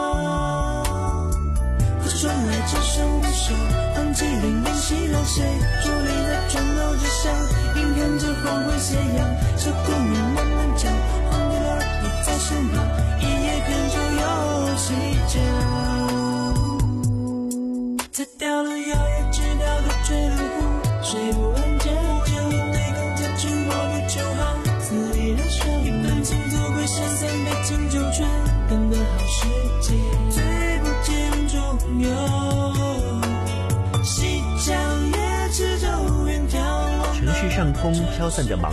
传来这声的手，黄旗凛凛西落谁？伫立在钟楼之上，眼看着黄昏斜阳，小姑娘慢慢讲，黄的儿你在身旁，一夜看就有细讲。擦掉了摇曳枝条的坠落湖，水不安着就对抗着沉默的就好，肆意燃烧，满心足归下三杯敬酒泉，等的好时节，最不见中有。 城市上空飘散着忙